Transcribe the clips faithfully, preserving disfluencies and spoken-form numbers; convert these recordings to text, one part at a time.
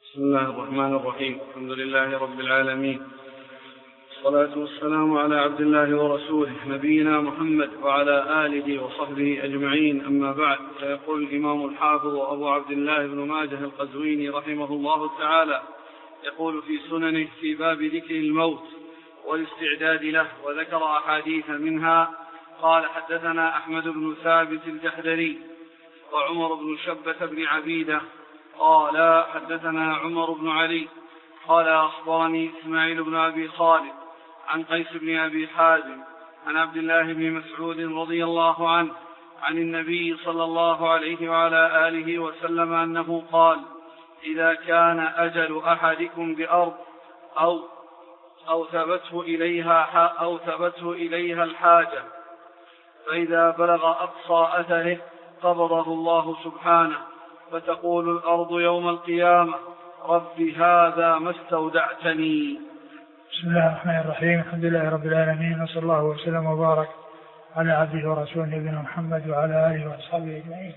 بسم الله الرحمن الرحيم. الحمد لله رب العالمين، والصلاة والسلام على عبد الله ورسوله نبينا محمد وعلى آله وصحبه أجمعين، أما بعد. فيقول الإمام الحافظ أبو عبد الله بن ماجه القزويني رحمه الله تعالى، يقول في سننه في باب ذكر الموت والاستعداد له، وذكر أحاديث منها. قال: حدثنا أحمد بن ثابت الجحدري وعمر بن شبة بن عبيدة قال: حدثنا عمر بن علي قال: أخبرني إسماعيل بن أبي خالد عن قيس بن أبي حازم عن عبد الله بن مسعود رضي الله عنه عن النبي صلى الله عليه وعلى آله وسلم أنه قال: إذا كان أجل أحدكم بأرض أو أو ثبته إليها أو ثبته إليها الحاجة، فإذا بلغ أقصى أثره قبضه الله سبحانه، فتقول الأرض يوم القيامة: رب هذا ما استودعتني. بسم الله الرحمن الرحيم. الحمد لله رب العالمين، وصلى الله وسلم وبارك على عبده ورسوله نبينا محمد وعلى آله وأصحابه أجمعين.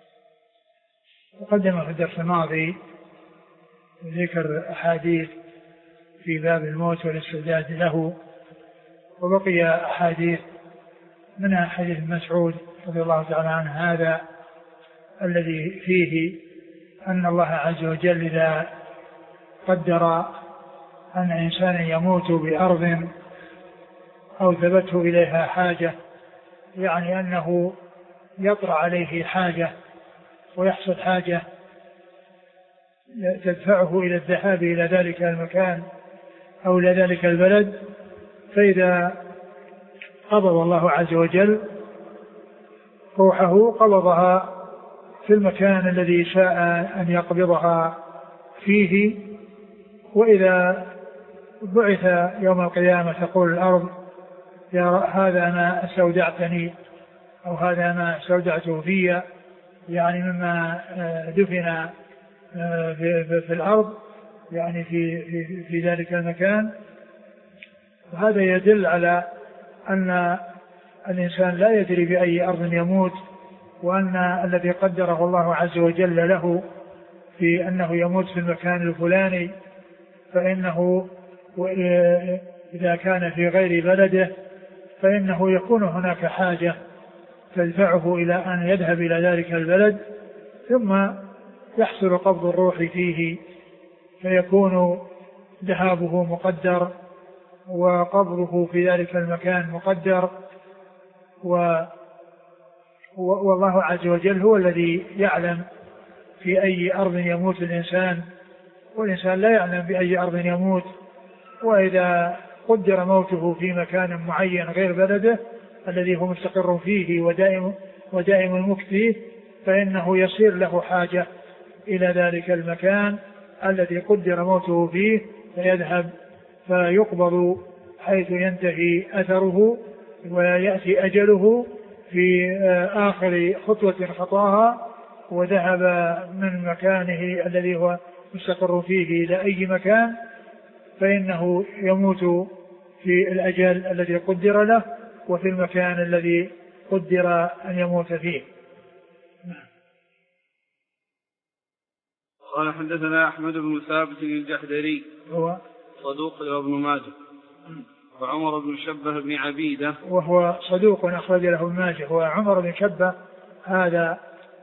تقدم في الدرس الماضي ذكر أحاديث في باب الموت والاستعداد له، وبقي أحاديث منها حديث مسعود رضي الله تعالى عنه هذا الذي فيه أن الله عز وجل إذا قدر أن إنسانا يموت بأرض أو ثبته إليها حاجة، يعني أنه يطرأ عليه حاجة ويحصل حاجة تدفعه إلى الذهاب إلى ذلك المكان أو إلى ذلك البلد، فإذا قبض الله عز وجل روحه قبضها في المكان الذي شاء أن يقبضها فيه. وإذا بعث يوم القيامة تقول الأرض: يا هذا ما استودعتني، أو هذا ما استودعته في، يعني مما دفن في الأرض، يعني في, في, في ذلك المكان. وهذا يدل على أن الإنسان لا يدري بأي أرض يموت، وأن الذي قدره الله عز وجل له في أنه يموت في المكان الفلاني، فإنه إذا كان في غير بلده فإنه يكون هناك حاجة تدفعه إلى أن يذهب إلى ذلك البلد، ثم يحصل قبض الروح فيه، فيكون ذهابه مقدر وقبضه في ذلك المكان مقدر. و والله عز وجل هو الذي يعلم في أي أرض يموت الإنسان، والإنسان لا يعلم بأي أرض يموت. وإذا قدر موته في مكان معين غير بلده الذي هو مستقر فيه ودائم, ودائم المكث فيه، فإنه يصير له حاجة إلى ذلك المكان الذي قدر موته فيه، فيذهب فيقبض حيث ينتهي أثره ويأتي أجله في آخر خطوة خطاها، وذهب من مكانه الذي هو مستقر فيه إلى أي مكان، فإنه يموت في الأجل الذي قدر له وفي المكان الذي قدر أن يموت فيه. قال: حدثنا أحمد بن ثابت الجحدري هو صدوق ابن ماجه، وعمر بن شبة بن عبيدة وهو صدوق أخرج له ابن ماجه. وعمر بن شبة هذا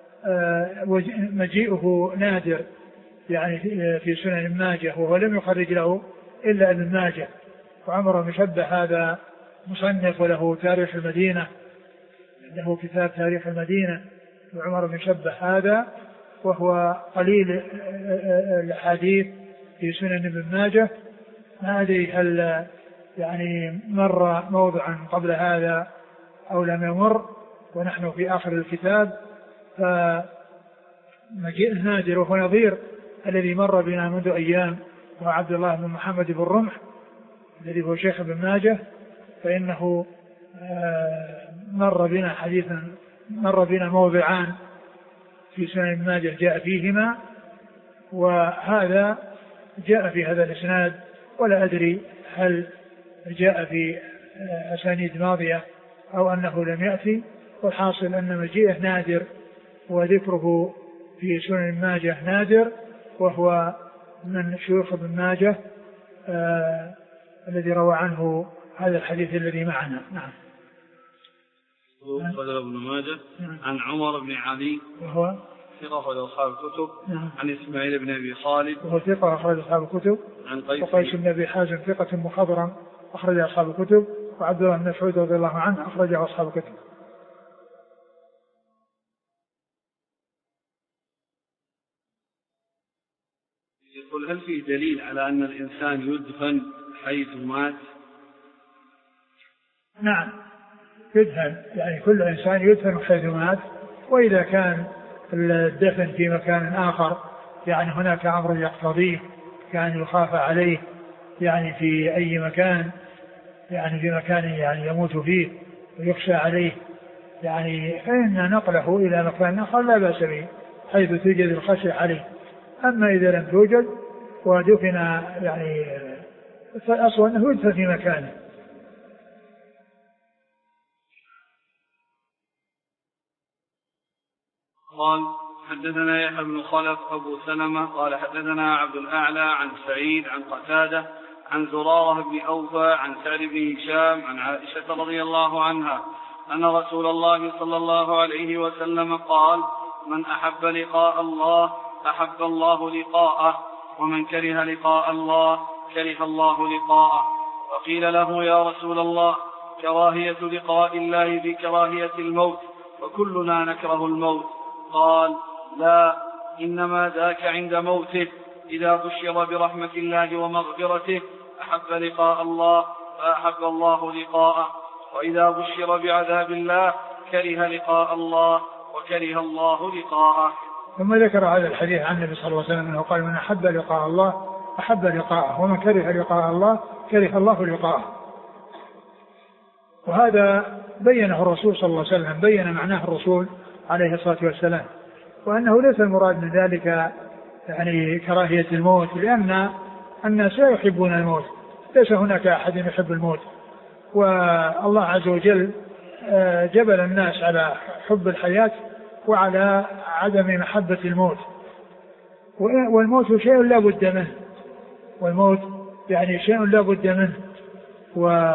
مجيئه نادر يعني في سنن ابن ماجه، وهو لم يخرج له إلا ابن ماجه. وعمر بن شبة هذا مصنف له تاريخ المدينة، له كتاب تاريخ المدينة. وعمر بن شبة هذا وهو قليل الحديث في سنن ابن ماجه. ما أدري هل يعني مر موضعا قبل هذا أو لم يمر، ونحن في آخر الكتاب، فمجيء نادر، وهو نظير الذي مر بنا منذ أيام، وعبد الله بن محمد بن رمح الذي هو شيخ ابن ماجه، فإنه مر بنا حديثا مر بنا موضعان في سنن ابن ماجه جاء فيهما، وهذا جاء في هذا الإسناد، ولا أدري هل جاء في أسانيد ماضية أو أنه لم يأتي. والحاصل أن مجيئه نادر، وذكره في سنن ابن ماجه نادر، وهو من شيوخ ابن ماجه آه الذي روى عنه هذا الحديث الذي معنا. نعم. أخرجه ابن ماجه عن عمر بن علي وهو ثقة أخرج أصحاب الكتب. نعم. عن إسماعيل بن أبي خالد وهو ثقة أخرج أصحاب الكتب. عن قيس, وقيس بن أبي حازم ثقة مخضرم أخرج أصحاب الكتب. وعبد الله بن مسعود رضي الله عنه أخرجه أصحاب الكتب. يقول هل في دليل على أن الإنسان يدفن حيث مات؟ نعم يدفن، يعني كل إنسان يدفن حيث مات، وإذا كان الدفن في مكان آخر يعني هناك أمر يقتضيه كان يخاف عليه يعني في أي مكان، يعني في مكان يعني يموت فيه ويخشى عليه يعني فإن نقله إلى مكان آخر لا بأس به حيث توجد الخشية عليه. أما إذا لم توجد ودفن يعني فالأصل أنه يدفن في مكانه. قال حدثنا يحيى بن خلف أبو سلمة قال حدثنا عبد الأعلى عن سعيد عن قتادة عن زرارة بن أوفى عن سعد بن هشام عن عائشة رضي الله عنها أن رسول الله صلى الله عليه وسلم قال من أحب لقاء الله أحب الله لقاءه ومن كره لقاء الله كره الله لقاءه. وقيل له يا رسول الله كراهية لقاء الله بكراهية الموت وكلنا نكره الموت؟ قال لا إنما ذاك عند موته إذا بشر برحمة الله ومغفرته أحب لقاء الله فأحب الله لقاءه وإذا بشر بعذاب الله كره لقاء الله وكره الله لقاءه. ثم ذكر هذا الحديث عن النبي صلى الله عليه وسلم أنه قال من أحب لقاء الله أحب لقاءه ومن كره لقاء الله كره الله لقاءه. وهذا بينه الرسول صلى الله عليه وسلم، بين معناه الرسول عليه الصلاة والسلام، وأنه ليس المراد من ذلك يعني كراهية الموت، لأن الناس لا يحبون الموت، ليس هناك أحد يحب الموت، والله عز وجل جبل الناس على حب الحياة وعلى عدم محبة الموت، والموت شيء لا بد منه، والموت يعني شيء لا بد منه، و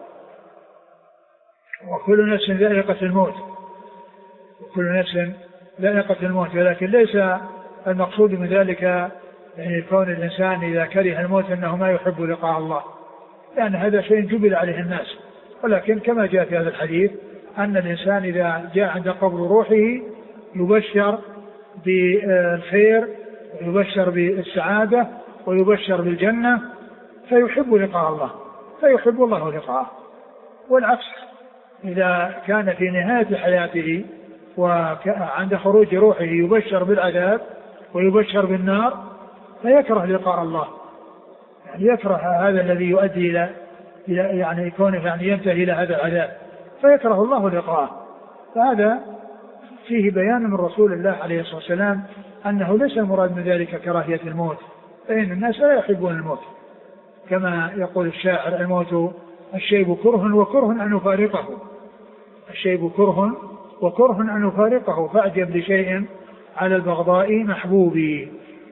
وكل نفس ذائقة الموت، وكل نفس ذائقة الموت، ولكن ليس المقصود من ذلك يعني كون الإنسان إذا كره الموت أنه ما يحب لقاء الله، لأن هذا شيء جبل عليه الناس، ولكن كما جاء في هذا الحديث أن الإنسان إذا جاء عند قبر روحه يبشر بالخير ويبشر بالسعادة ويبشر بالجنة فيحب لقاء الله فيحب الله لقاءه. والعكس إذا كان في نهاية حياته وعند خروج روحه يبشر بالعذاب ويبشر بالنار فيكره لقاء الله، يعني يكره هذا الذي يؤدي إلى يعني يكون يعني ينتهي إلى هذا العذاب فيكره الله لقاءه. فهذا فيه بيان من رسول الله عليه الصلاة والسلام أنه ليس المراد من ذلك كراهية الموت، فإن الناس لا يحبون الموت، كما يقول الشاعر الموت الشيب كره وكره أن يفارقه، الشيب كره وكره أن يفارقه فأعجب لشيء على البغضاء محبوبي.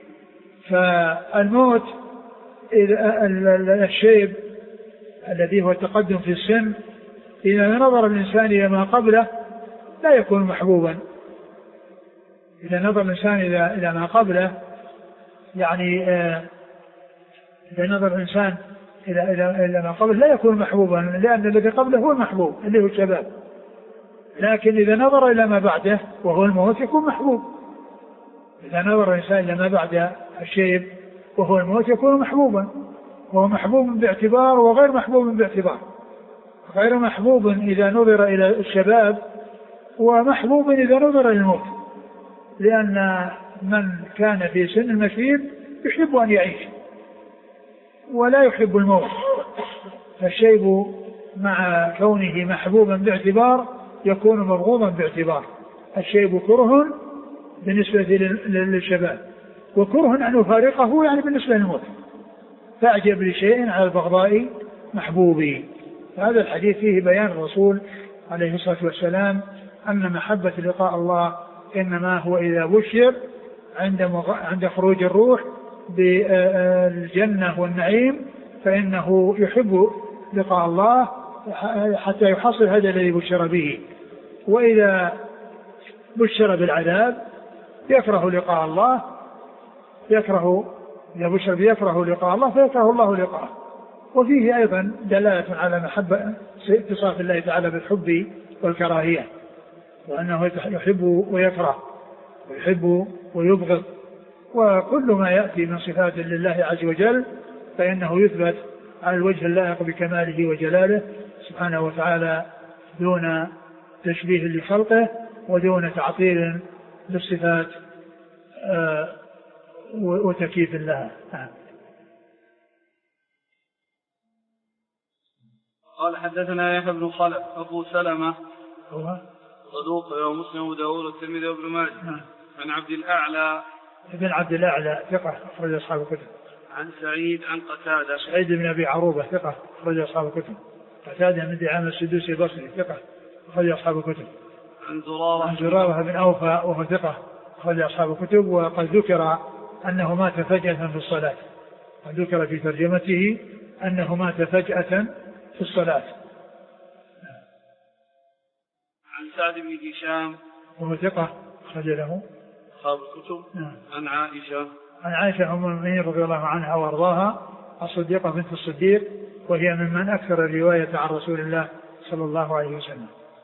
فالموت الشيب الذي هو التقدم في السن إذا نظر الإنسان إلى ما قبله لا يكون محبوبا، إذا نظر الإنسان إلى ما قبله يعني إذا نظر الإنسان إلى إلى إلى ما قبله لا يكون محبوبا، لأن الذي قبله هو المحبوب اللي هو الشباب، لكن إذا نظر إلى ما بعده وهو الموت يكون محبوب. إذا نظر الإنسان إلى ما بعد الشيب وهو الموت يكون محبوبا، وهو محبوب باعتبار وغير محبوب باعتبار، غير محبوب إذا نظر إلى الشباب ومحبوب إذا نظر إلى الموت، لأن من كان في سن المشيب يحب أن يعيش ولا يحب الموت، فالشيب مع كونه محبوبا باعتبار يكون مرغوبا باعتبار. الشيب كره بالنسبة للشباب وكره أن يفارقه يعني بالنسبة للموت، فأعجب لشيء على البغضاء محبوبي. هذا الحديث فيه بيان الرسول عليه الصلاة والسلام أن محبة لقاء الله إنما هو إذا بشر عند, مغ... عند خروج الروح بالجنة والنعيم فإنه يحب لقاء الله حتى يحصل هذا الذي بشر به. وإذا بشر بالعذاب يكره لقاء الله، يكره إذا بشر يكره لقاء الله فيكره الله لقاءه. وفيه أيضا دلالة على محبة اتصاف الله تعالى بالحب والكراهية، وأنه يحب ويكره ويحب ويبغض، وكل ما يأتي من صفات لله عز وجل فإنه يثبت على الوجه اللائق بكماله وجلاله سبحانه وتعالى دون تشبيه لخلقه ودون تعطيل للصفات آه وتكييف لها. قال حدثنا يحيى بن خلف أبو سلمة هو صدوق ومسلم وداود والترمذي وابن ماجه عن عبد الأعلى ابن عبد الأعلى ثقة أخرج أصحاب الكتب. عن سعيد عن قتادة سعيد بن أبي عروبة ثقة أخرج أصحاب الكتب. قتادة بن دعامة السدوسي البصري ثقة أخرج أصحاب الكتب. عن زرارة عن زرارة بن أوفى وهو ثقة أخرج أصحاب الكتب. وقد ذكر أنه مات فجأة في الصلاة، قد ذكر في ترجمته أنه مات فجأة في الصلاة. عن سعد بن هشام وهو ثقة أخرج له أصحاب الكتب. عن عائشة عن عائشة أم المؤمنين رضي الله عنها وأرضاها الصديقة بنت الصديق، وهي ممن أكثر الرواية عن رسول الله صلى الله عليه وسلم.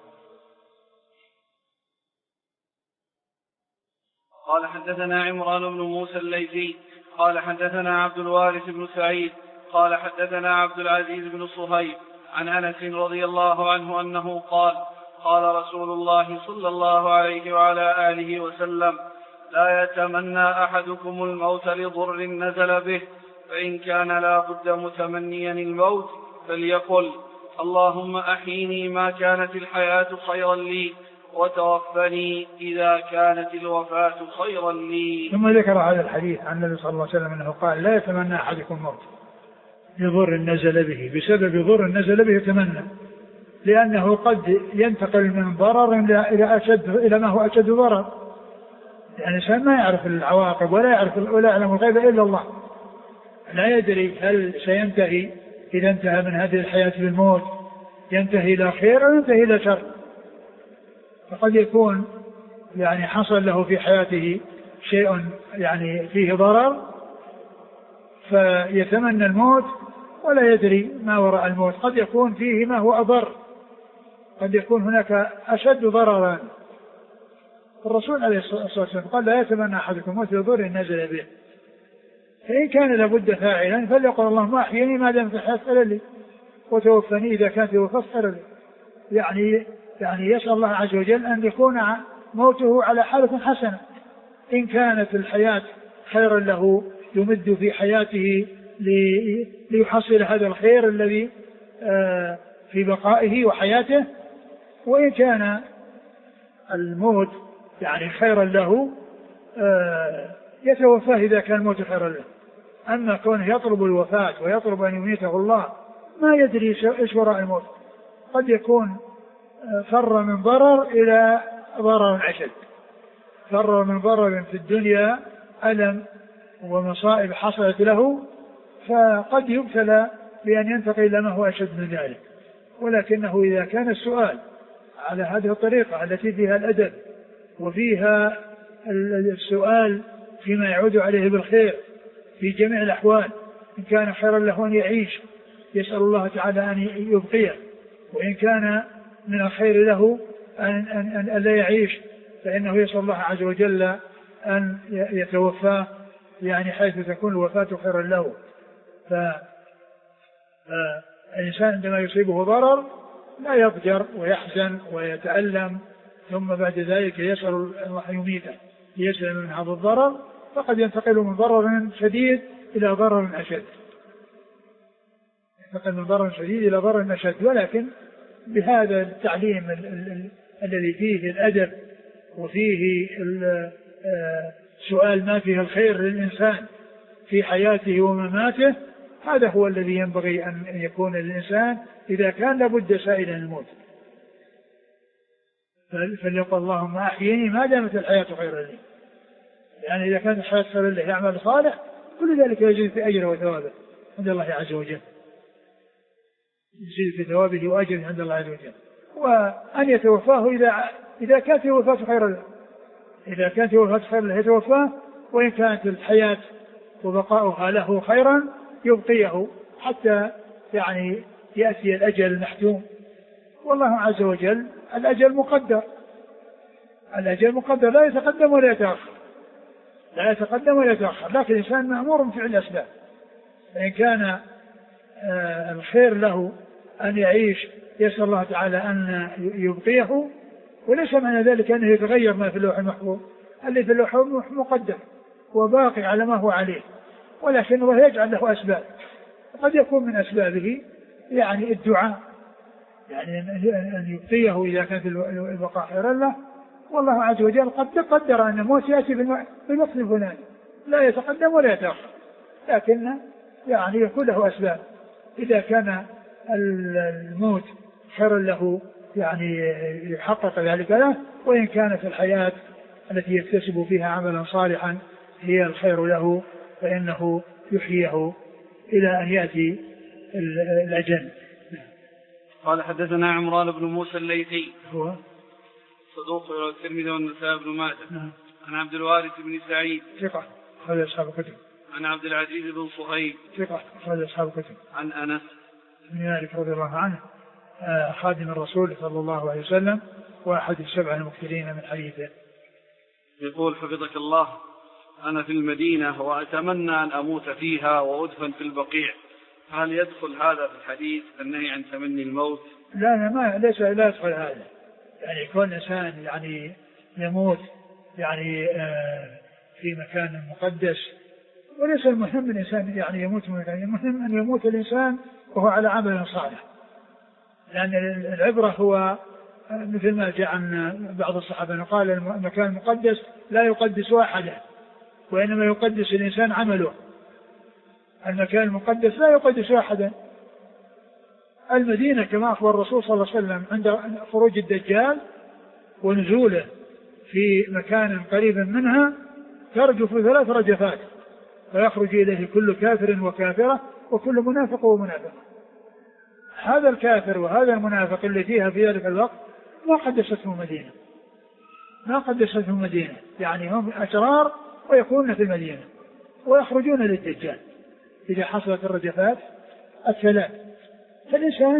قال حدثنا عمران بن موسى الليثي قال حدثنا عبد الوارث بن سعيد قال حدثنا عبد العزيز بن صهيب عن أنس رضي الله عنه أنه قال قال رسول الله صلى الله عليه وعلى آله وسلم لا يتمنى أحدكم الموت لضر نزل به، فإن كان لا بد متمنيا الموت فليقل اللهم أحيني ما كانت الحياة خيرا لي وتوفني إذا كانت الوفاة خيرا لي. ثم ذكر هذا الحديث عن النبي صلى الله عليه وسلم أنه قال لا يتمنى أحدكم الموت لضر نزل به، بسبب ضر نزل به يتمنى، لأنه قد ينتقل من ضرر إلى أشد إلى ما هو أشد ضرر. يعني الإنسان ما يعرف العواقب ولا يعرف ولا يعلم الغيب إلا الله، لا يدري هل سينتهي إذا انتهى من هذه الحياة بالموت ينتهي إلى خير أو ينتهي إلى شر. فقد يكون يعني حصل له في حياته شيء يعني فيه ضرر فيتمنى الموت ولا يدري ما وراء الموت، قد يكون فيه ما هو أضر، قد يكون هناك أشد ضررا. الرسول عليه الصلاة والسلام قال لا يتمنى أحدكم الموت لضر نزل به، فإن كان لابد فاعلا فليقل اللهم أحيني ما دام في الحياة خيرا لي وتوفني إذا كانت الوفاة خيرا لي. يعني يعني يسأل الله عز وجل أن يكون موته على حالة حسنة، إن كانت الحياة خيرا له يمد في حياته ليحصل هذا الخير الذي في بقائه وحياته، وإن كان الموت يعني خيرا له يتوفاه إذا كان الموت خيرا له. أما كونه يطلب الوفاة ويطلب أن يميته الله ما يدري إيش وراء الموت، قد يكون فر من ضرر إلى ضرر أشد، فر من ضرر في الدنيا ألم ومصائب حصلت له فقد يبتلى بأن ينتقل إلى ما هو أشد من ذلك. ولكنه إذا كان السؤال على هذه الطريقة التي فيها الأدب وفيها السؤال فيما يعود عليه بالخير في جميع الأحوال، إن كان خيرا له أن يعيش يسأل الله تعالى أن يبقيه، وإن كان من الخير له أن, أن, أن لا يعيش فإنه يسأل الله عز وجل أن يتوفاه يعني حيث تكون الوفاة خيرا له. فالإنسان عندما يصيبه ضرر لا يضجر ويحزن ويتألم ثم بعد ذلك يسأل الله يميته ليسلم من هذا الضرر، فقد ينتقل من ضرر شديد إلى ضرر أشد، ينتقل من ضرر شديد إلى ضرر أشد. ولكن بهذا التعليم الذي فيه الأدب وفيه سؤال ما فيه الخير للإنسان في حياته ومماته، هذا هو الذي ينبغي أن يكون الإنسان إذا كان لابد سائلا الموت. فليقل اللهم أحيني ما دامت الحياة خيرا لي، يعني إذا كانت الحياة خيرا لي يعمل صالح كل ذلك يجد في أجره وثوابه عند الله عز وجل، يزيد في ثوابه وأجره عند الله عز وجل. وأن يتوفاه إذا إذا كانت الوفاة خيرا له، إذا كانت الوفاة خيرا له يتوفاه، وإن كانت الحياة وبقاؤها له خيرا يبقيه حتى يعني يأتي الأجل المحتوم. والله عز وجل الأجل مقدر، الأجل مقدر لا يتقدم ولا يتأخر، لا يتقدم ولا يتأخر، لكن الإنسان مأمور بفعل الأسباب. فإن كان آه الخير له أن يعيش يسأل الله تعالى أن يبقيه، وليس معنى ذلك أنه يتغير ما في اللوح المحفوظ، اللي في اللوح مقدر وباقي على ما هو عليه، ولكن الله يجعل له أسباب. قد يكون من أسبابه يعني الدعاء، يعني أن يبقيه إذا كانت البقاء خيرا له. والله عز وجل قد قدر أن الموت يأتي في الوقت الفلاني، لا يتقدم ولا يتأخر، لكن يعني يكون له أسباب. إذا كان الموت خيرا له يعني يحقق ذلك له، وإن كانت الحياة التي يكتسب فيها عملا صالحا هي الخير له فإنه يحييه إلى أن يأتي الأجل. قال حدثنا عمران بن موسى الليثي هو صدوق الترمذي والنسائي بن ماجه. نعم. عن عبد الوارث بن سعيد ثقة أخرج أصحاب الكتب. عن عبد العزيز بن صهيب ثقة أخرج أصحاب الكتب. عن أنس بن مالك رضي الله عنه خادم الرسول صلى الله عليه وسلم وأحد السبع المكثرين من حديثه. يقول حفظك الله: أنا في المدينة وأتمنى أن أموت فيها وأدفن في البقيع، هل يدخل هذا في الحديث النهي عن تمني الموت؟ لا لا ما ليس لا يدخل هذا، يعني يكون إنسان يعني يموت يعني آه في مكان مقدس، وليس المهم الإنسان يعني يموت من مكان، المهم أن يموت الإنسان وهو على عمل صالح، لأن العبرة هو مثل ما جاء عن بعض الصحابة قال: المكان المقدس لا يقدس أحدا، وإنما يقدس الإنسان عمله. المكان المقدس لا يقدس أحدا. المدينة كما أخبر الرسول صلى الله عليه وسلم عند خروج الدجال ونزوله في مكان قريب منها ترجف ثلاث رجفات، فيخرج إليه كل كافر وكافرة وكل منافق ومنافق. هذا الكافر وهذا المنافق اللي فيها في ذلك الوقت ما قدسته مدينة، ما قدسته مدينة، يعني هم أشرار ويكونون في المدينة ويخرجون للدجال إذا حصلت الرجفات الثلاث. فالإنسان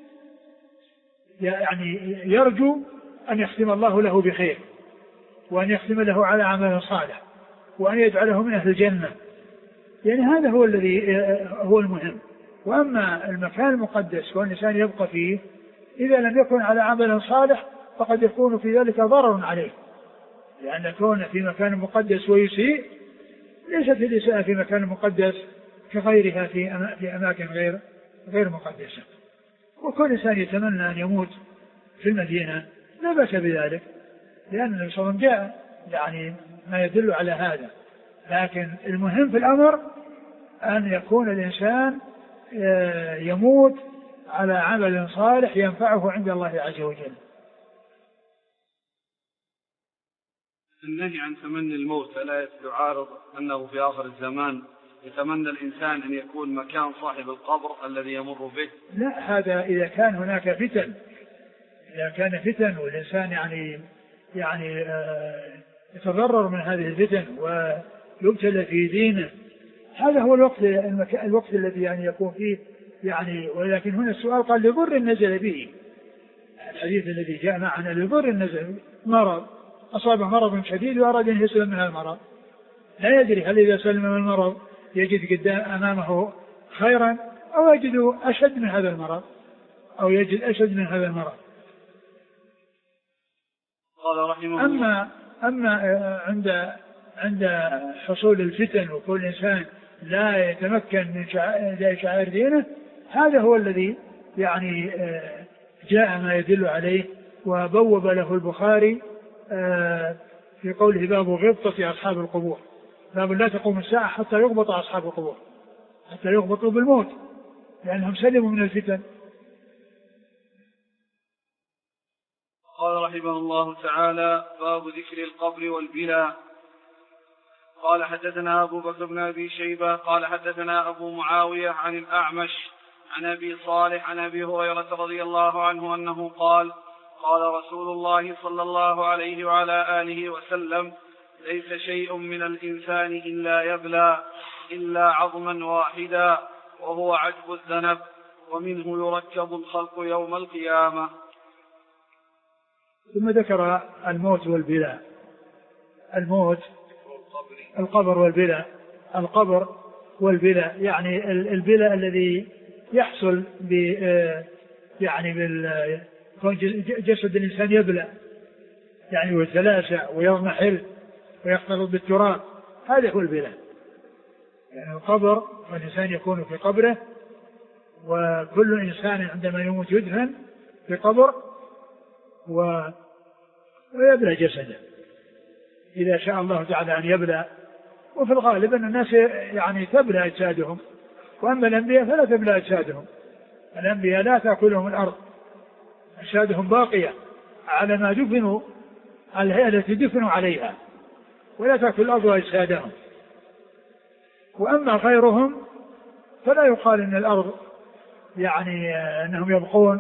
يعني يرجو أن يختم الله له بخير، وأن يختم له على عمل صالح، وأن يجعله من أهل الجنة، يعني هذا هو الذي هو المهم. وأما المكان المقدس والإنسان يبقى فيه إذا لم يكن على عمل صالح فقد يكون في ذلك ضرر عليه، لأن كونه في مكان مقدس ويسيء ليست الإساءة في مكان مقدس كغيرها في في أماكن غير غير مقدسة. وكل إنسان يتمنى أن يموت في المدينة لا بأس بذلك، لأن النبي صلى الله عليه وسلم جاء يعني ما يدل على هذا، لكن المهم في الأمر أن يكون الإنسان يموت على عمل صالح ينفعه عند الله عز وجل. النهي عن تمني الموت ألا يعارض أنه في آخر الزمان يتمنى الإنسان أن يكون مكان صاحب القبر الذي يمر به؟ لا، هذا إذا كان هناك فتن، إذا كان فتن والإنسان يعني يعني آه يتضرر من هذه الفتن ويبتلى في دينه، هذا هو الوقت الوقت الذي يعني يكون فيه يعني. ولكن هنا السؤال قال لضر نزل به، الحديث الذي جاء معنا لضر نزل، مرض أصابه مرض شديد وأراد أن يسلم من المرض، لا يدري هل إذا سلم من المرض يجد قدام أمامه خيرا أو يجد أشد من هذا المرض أو يجد أشد من هذا المرض. قال رحمه أما أما عند عند حصول الفتن وكل إنسان لا يتمكن من شعائر دينه، هذا هو الذي يعني جاء ما يدل عليه. وبوب له البخاري في قوله: باب غبطة أصحاب القبور، باب لا تقوم الساعة حتى يغبط أصحاب القبور، حتى يغبطوا بالموت لأنهم سلموا من الفتن. قال رحمه الله تعالى: باب ذكر القبر والبلاء. قال حدثنا أبو بكر بن أبي شيبة قال حدثنا أبو معاوية عن الأعمش عن أبي صالح عن أبي هريرة رضي الله عنه أنه قال قال رسول الله صلى الله عليه وعلى آله وسلم ليس شيء من الإنسان إلا يبلى إلا عظما واحدا وهو عجب الذنب ومنه يركب الخلق يوم القيامة. ثم ذكر الموت والبلاء. الموت القبر والبلاء. القبر والبلاء يعني البلاء الذي يحصل ب يعني بال جسد الإنسان يبلى يعني ويتلاشى ويضمحل ويختلط بالتراب، هذا هو البلاء. يعني القبر والإنسان يكون في قبره، وكل إنسان عندما يموت يدفن في قبر ويبلى جسده إذا شاء الله تعالى أن يبلى. وفي الغالب أن الناس يعني تبلى أجسادهم، وأما الأنبياء فلا تبلى أجسادهم. الأنبياء لا تأكلهم الأرض، أجسادهم باقية على ما دفنوا، على الهيئة التي دفنوا عليها، ولا تأكل الأرض أجسادهم. وأما غيرهم فلا يقال إن الأرض يعني أنهم يبقون،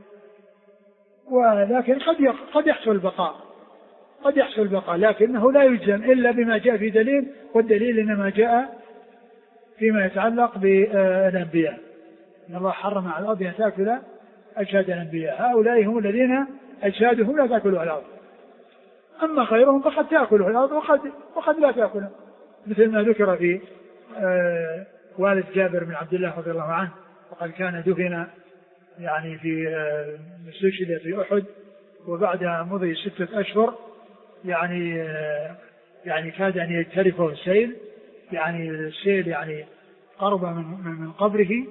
ولكن قد قد يحصل البقاء قد يحصل البقاء لكنه لا يجزم إلا بما جاء في دليل، والدليل إنما جاء فيما يتعلق بالأنبياء. إن الله حرم على الأرض أن تأكل أجساد الأنبياء، هؤلاء هم الذين أجسادهم لا تأكلها الأرض. أما غيرهم فقد تأكله الأرض وقد, وقد لا تأكله، مثل ما ذكر في آه والد جابر بن عبد الله رضي الله عنه، وقد كان دفن يعني في آه مستشهد في أحد، وبعد مضي ستة أشهر يعني آه يعني كاد أن يجترفه السيل، يعني السيل يعني قرب من, من قبره،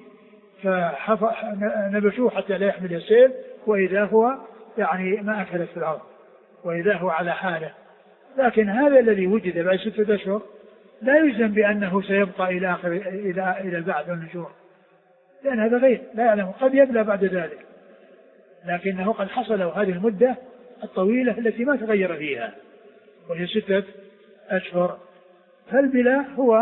فنبشوه حتى لا يحمل السيل، وإذا هو يعني ما أكلت في الأرض، وإذا هو على حاله. لكن هذا الذي وجد بعد ستة أشهر لا يلزم بأنه سيبقى إلى آخر إلى إلى البعث والنشور، لأن هذا غير لا يعلم، قد يبلى بعد ذلك، لكنه قد حصل هذه المدة الطويلة التي ما تغير فيها، وهي ستة أشهر. فالبلاء هو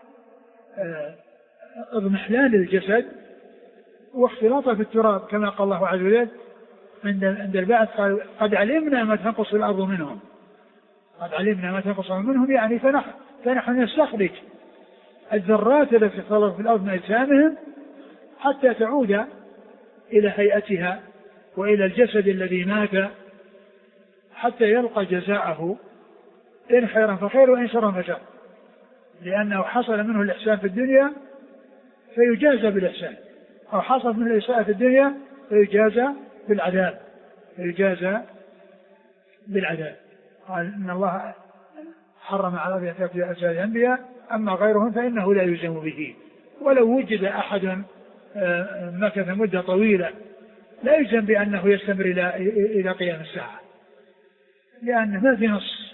اضمحلال الجسد واختلاطه في التراب، كما قال الله عز وجل عند عند البعث قال قد علمنا ما تنقص الأرض منهم، قد علمنا ما تنقص منهم يعني فنحن, فنحن نستخرج الذرات التي تختلط في الأرض من أجسامهم حتى تعود إلى هيئتها وإلى الجسد الذي مات، حتى يلقى جزاءه إن خيرا فخير وإن شرا فشر، لأنه حصل منه الإحسان في الدنيا فيجازى بالإحسان، أو حصل منه الإساءة في الدنيا فيجازى بالعذاب فيجازى بالعذاب. قال إن الله حرم على أن يأكل أجساد الأنبياء، أما غيرهم فإنه لا يلزم به. ولو وجد أحد مكث مدة طويلة لا يلزم بأنه يستمر إلى إلى قيام الساعة، لأنه ما في نص،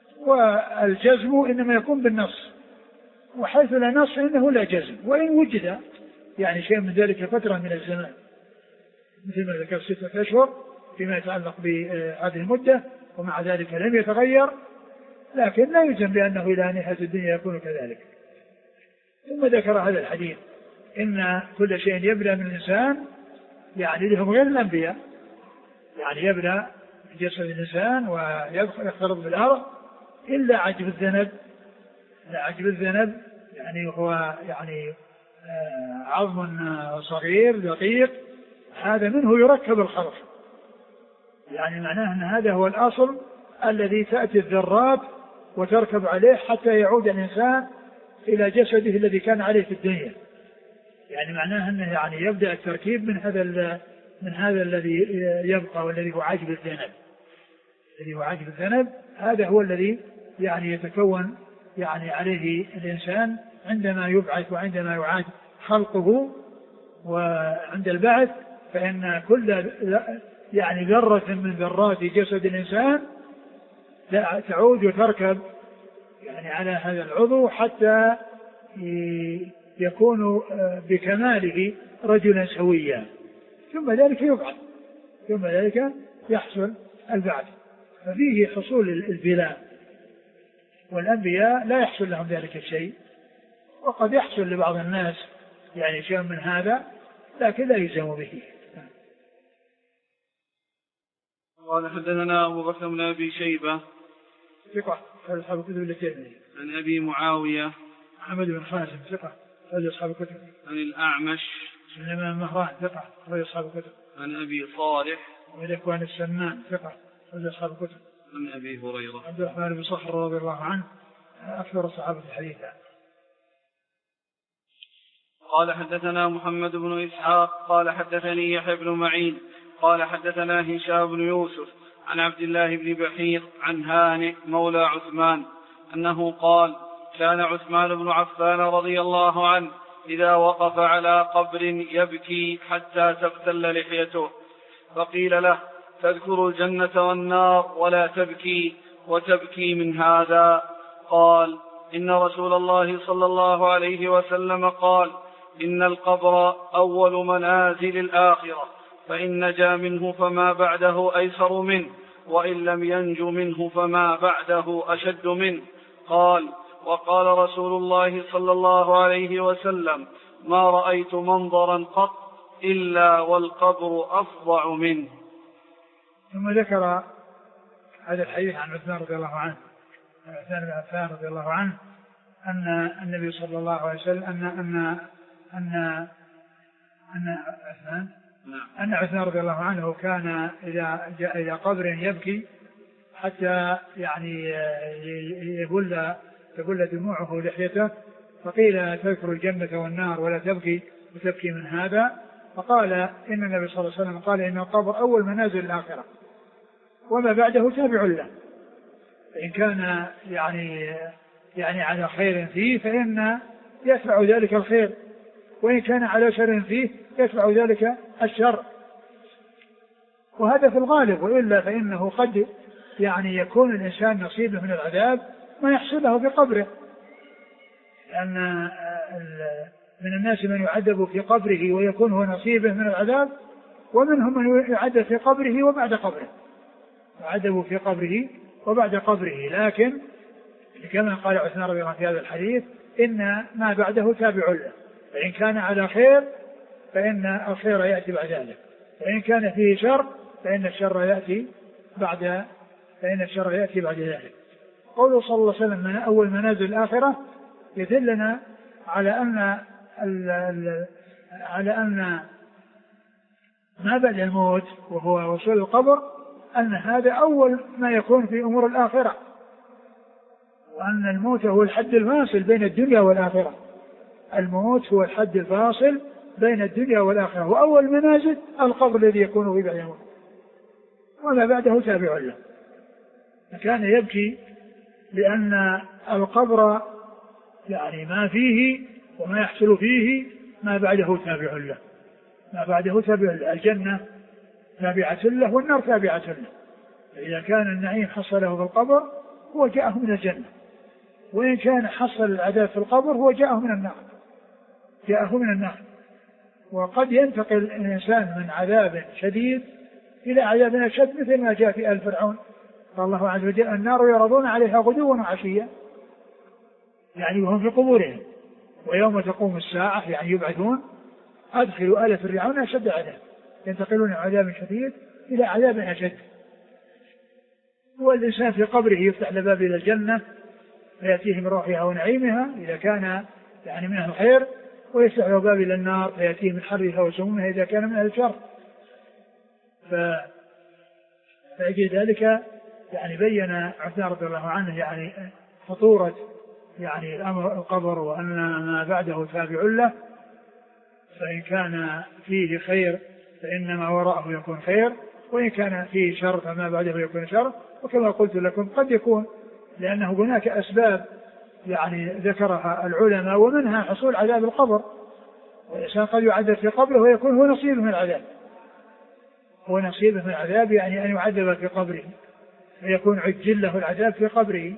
والجزم إنما يكون بالنص، وحيث لا نص إنه لا جزم. وإن وجد يعني شيء من ذلك فترة من الزمان مثل ما ذكر ستة أشهر فيما يتعلق بهذه المدة، ومع ذلك لم يتغير، لكن لا يلزم بأنه إلى نهاية الدنيا يكون كذلك. ثم ذكر هذا الحديث إن كل شيء يبلى من الإنسان، يعني لهم غير الأنبياء، يعني يبلى جسد الإنسان ويختلط بالأرض إلا عجب الذنب. إلا عجب الذنب يعني هو يعني عظم صغير دقيق، هذا منه يركب الخلق، يعني معناه أن هذا هو الأصل الذي تأتي الذرات وتركب عليه حتى يعود الإنسان إلى جسده الذي كان عليه في الدنيا. يعني معناه أنه يعني يبدأ التركيب من هذا من هذا الذي يبقى والذي هو عجب الذنب. الذي هو عجب الذنب هذا هو الذي يعني يتكون يعني عليه الإنسان عندما يبعث وعندما يعاد خلقه. وعند البعث فإن كل يعني ذرة من ذرات جسد الإنسان تعود وتركب يعني على هذا العضو حتى يكون بكماله رجلا سويا، ثم ذلك يبعث، ثم ذلك يحصل البعث. ففيه حصول البلاء والأنبياء لا يحصل لهم ذلك الشيء، وقد يحصل لبعض الناس يعني شيء من هذا لكن لا يلزم به. قال حدثنا أبو بكر بن أبي شيبة ثقة أصحاب الكتب الترمذي. عن أبي معاوية محمد بن خازم ثقة أصحاب الكتب. عن الأعمش سليمان مهران ثقة أصحاب الكتب. عن أبي صالح وذكوان السمان ثقة أصحاب الكتب. عن أبي هريرة عبد الرحمن بن صخر رضي الله عنه أكثر الصحابة حديثا. قال حدثنا محمد بن إسحاق قال حدثني يحيى بن معين قال حدثنا هشام بن يوسف عن عبد الله بن بحير عن هانئ مولى عثمان أنه قال كان عثمان بن عفان رضي الله عنه إذا وقف على قبر يبكي حتى تبتل لحيته، فقيل له تذكر الجنة والنار ولا تبكي وتبكي من هذا؟ قال إن رسول الله صلى الله عليه وسلم قال إن القبر أول منازل الآخرة، فإن نجا منه فما بعده أيسر منه، وإن لم ينج منه فما بعده أشد منه. قال وقال رسول الله صلى الله عليه وسلم ما رأيت منظرا قط إلا والقبر أفظع منه. ثم ذكر هذا الحديث عن عثمان رضي الله عنه عثمان بن عفان رضي الله عنه أن النبي صلى الله عليه وسلم أن أن أن أن عثمان أن عثمان رضي الله عنه كان إذا جاء إلى قبر يبكي حتى يعني يبل تبل دموعه لحيته، فقيل تذكر الجنة والنار ولا تبكي وتبكي من هذا؟ فقال إن النبي صلى الله عليه وسلم قال إن القبر أول منازل الآخرة وما بعده تابع له، فإن كان يعني يعني على خير فيه فإن يتبع ذلك الخير، وإن كان على شر فيه يتبع ذلك الشر، وهذا في الغالب، وإلا فإنه قد يعني يكون الإنسان نصيبه من العذاب ما يحصل له في قبره، لأن من الناس من يعذب في قبره ويكون هو نصيبه من العذاب، ومنهم من يعذب في قبره وبعد قبره يعذب في قبره وبعد قبره، لكن كما قال عثمان رضي الله عنه في هذا الحديث إن ما بعده تابع له، فإن كان على خير فإن الخير يأتي بعد ذلك، وإن كان فيه شر فإن الشر يأتي بعد فإن الشر يأتي بعد ذلك. قوله صلى الله عليه وسلم من أول منازل الآخرة يدلنا على أن ال ال على أن ما بعد الموت وهو وصول القبر أن هذا أول ما يكون في أمور الآخرة، وأن الموت هو الحد الفاصل بين الدنيا والآخرة. الموت هو الحد الفاصل بين الدنيا والآخرة، وأول منازل القبر الذي يكون في بعد الموت، وما بعده تابع له. كان يبكي لأن القبر يعني ما فيه وما يحصل فيه ما بعده تابع له، ما بعده تابع له. الجنة تابعة له والنار تابعة له، فإذا كان النعيم حصله في القبر هو جاءه من الجنة، وإن كان حصل العذاب في القبر هو جاءه من النار جاءه من النار. وقد ينتقل الإنسان من عذاب شديد إلى عذاب أشد، مثل ما جاء في آل فرعون قال الله عز وجل النار يعرضون عليها غدوا وعشيا، يعني وهم في قبورهم، ويوم تقوم الساعة يعني يبعثون أدخلوا آل فرعون أشد عذاب، ينتقلون من عذاب شديد إلى عذاب أشد. والإنسان في قبره يفتح له باب إلى الجنة فيأتيه من روحها ونعيمها إذا كان يعني من أهل الخير، ويفتح له باب إلى النار فيأتيه من حرها وسمومها إذا كان من أهل الشر. فأجل ذلك يعني بين عثمان رضي الله عنه يعني خطورة يعني الأمر القبر، وأن ما بعده تابع له، فإن كان فيه خير فإن ما وراءه يكون خير، وإن كان فيه شر فما بعده يكون شر. وكما قلت لكم قد يكون لأنه هناك أسباب يعني ذكرها العلماء ومنها حصول عذاب القبر، والإنسان قد يعذب في قبره ويكون هو نصيبه من العذاب هو نصيبه من العذاب يعني أن يعذب في قبره فيكون عجل له العذاب في قبره.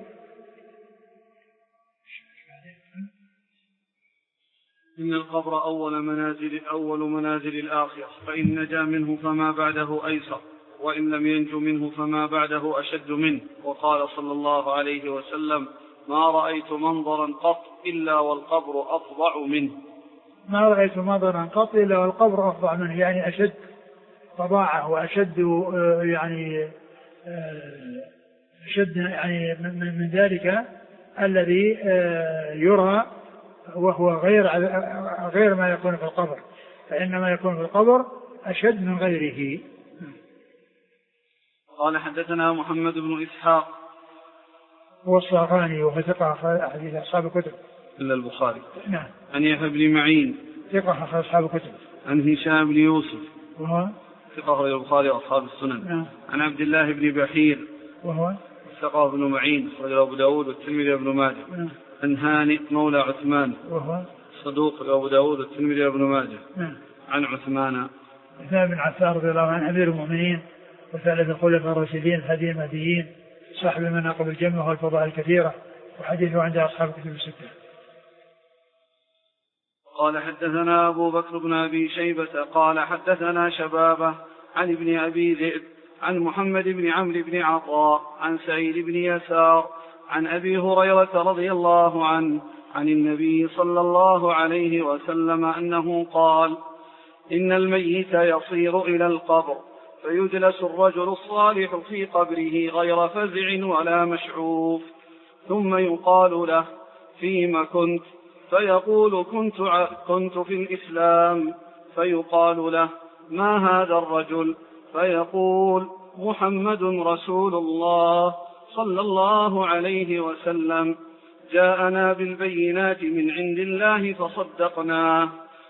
إن القبر أول منازل أول منازل الآخرة، فإن نجا منه فما بعده أيسر، وإن لم ينج منه فما بعده أشد منه. وقال صلى الله عليه وسلم ما رأيت منظرا قط إلا والقبر أفظع منه. ما رأيت منظرا قط إلا والقبر أفظع منه، يعني أشد فظاعة وأشد يعني أشد يعني من ذلك الذي يرى وهو غير غير ما يكون في القبر، فإنما يكون في القبر أشد من غيره. قال حدثنا محمد بن إسحاق هو الصافاني وهو ثقة حديث أصحاب الكتب إلا البخاري. نعم. عن يحيى بن معين ثقة أصحاب الكتب. عن هشام بن يوسف وهو ثقة أخرجه البخاري وأصحاب السنن. نعم. عن عبد الله بن بحير وهو ثقة بن معين أخرجه أبو داود والترمذي وابن ماجه. نعم. عن هانئ مولى عثمان وهو صدوق أبو داود والترمذي وابن ماجه. نعم. عن عثمان عثمان بن عفان رضي الله عنه أمير المؤمنين وثالث الخلفاء الراشدين الهادي المهديين صاحب المناقب الجمة والفضائل الكثيرة، وحديثه عند أصحاب الكتب الستة. قال حدثنا أبو بكر بن أبي شيبة قال حدثنا شبابة عن ابن أبي ذئب عن محمد بن عمرو بن عطاء عن سعيد بن يسار عن أبي هريرة رضي الله عنه عن النبي صلى الله عليه وسلم أنه قال: إن الميت يصير إلى القبر فيجلس الرجل الصالح في قبره غير فزع ولا مشعوف، ثم يقال له: فيم كنت؟ فيقول: كنت, كنت في الإسلام. فيقال له: ما هذا الرجل؟ فيقول: محمد رسول الله صلى الله عليه وسلم، جاءنا بالبينات من عند الله فصدقناه.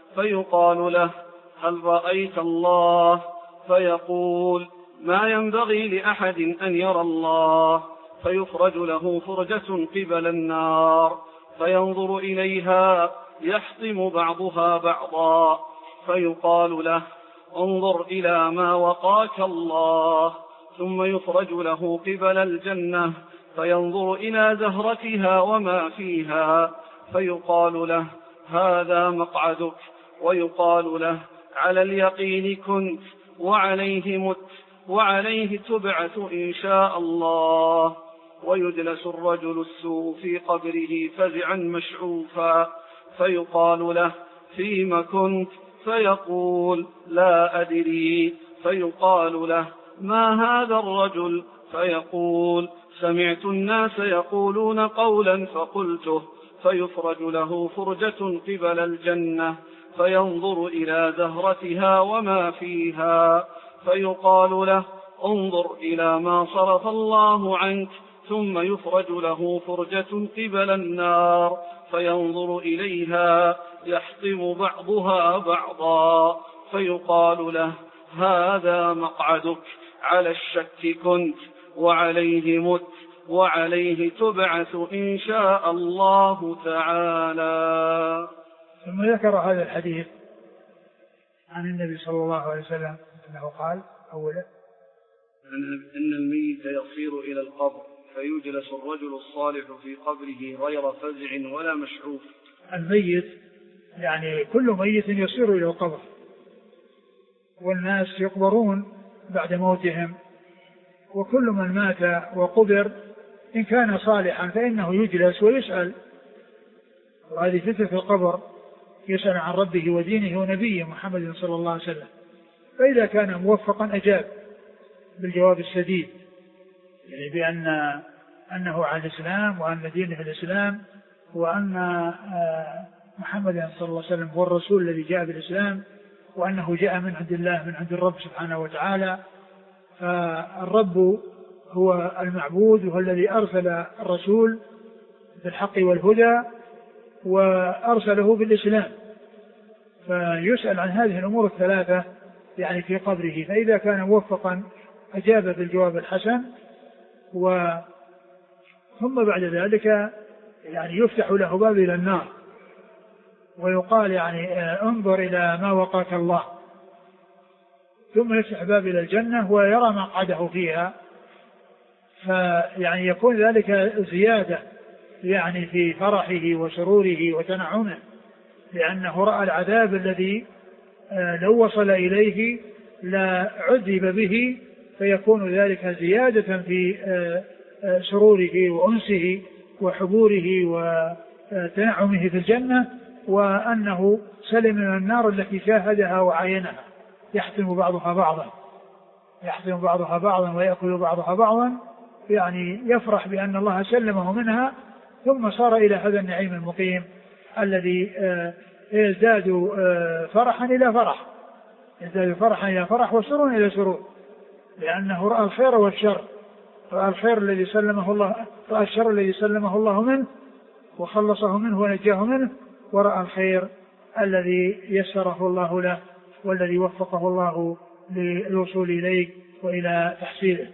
فيقال له: هل رأيت الله؟ فيقول: ما ينبغي لأحد أن يرى الله. فيخرج له فرجة قبل النار فينظر إليها يحطم بعضها بعضا، فيقال له: انظر إلى ما وقاك الله. ثم يخرج له قبل الجنة فينظر إلى زهرتها وما فيها، فيقال له: هذا مقعدك. ويقال له: على اليقين كنت وعليه مت وعليه تبعث إن شاء الله. ويجلس الرجل السوء في قبره فزعا مشعوفا فيقال له: فيم كنت؟ فيقول: لا أدري. فيقال له: ما هذا الرجل؟ فيقول: سمعت الناس يقولون قولا فقلته. فيفرج له فرجة قبل الجنة فينظر إلى زهرتها وما فيها، فيقال له: انظر إلى ما صرف الله عنك. ثم يفرج له فرجة قبل النار فينظر إليها يحطم بعضها بعضا، فيقال له: هذا مقعدك. على الشك كنت وعليه مت وعليه تبعث إن شاء الله تعالى. ثم ذكر هذا الحديث عن النبي صلى الله عليه وسلم أنه قال أولا: إن الميت يصير إلى القبر فيجلس الرجل الصالح في قبره غير فزع ولا مشعوف. الميت يعني كل ميت يصير إلى القبر، والناس يقبرون بعد موتهم، وكل من مات وقبر إن كان صالحا فإنه يجلس ويسأل، وهذه فتنة في القبر، يسأل عن ربه ودينه ونبيه محمد صلى الله عليه وسلم. فإذا كان موفقا أجاب بالجواب السديد، يعني بأن أنه على الإسلام وأن دينه في الإسلام، وأن محمد صلى الله عليه وسلم هو الرسول الذي جاء بالإسلام، وأنه جاء من عند الله من عند الرب سبحانه وتعالى. فالرب هو المعبود وهو الذي أرسل الرسول بالحق والهدى وأرسله بالإسلام، فيسأل عن هذه الأمور الثلاثة يعني في قبره. فإذا كان موفقا أجاب بالجواب الحسن، و ثم بعد ذلك يعني يفتح له باب إلى النار ويقال يعني انظر إلى ما وقاك الله، ثم يفتح باب إلى الجنة ويرى مقعده فيها، فيعني يكون ذلك زيادة يعني في فرحه وسروره وتنعمه، لأنه رأى العذاب الذي لو وصل إليه لا عذب به، فيكون ذلك زيادة في سروره وأنسه وحبوره وتنعمه في الجنة، وأنه سلم من النار التي شاهدها وعاينها، يحتم بعضها بعضا يحتم بعضها بعضا ويأكل بعضها بعضا، يعني يفرح بأن الله سلمه منها، ثم صار إلى هذا النعيم المقيم الذي يزداد فرحا إلى فرح يزداد فرحا إلى فرح وسرور إلى سرور، لأنه رأى الخير والشر، رأى الخير الذي سلمه الله، رأى الشر الذي سلمه الله منه وخلصه منه ونجاه منه، ورأى الخير الذي يسره الله له والذي وفقه الله للوصول إليه وإلى تحصيله.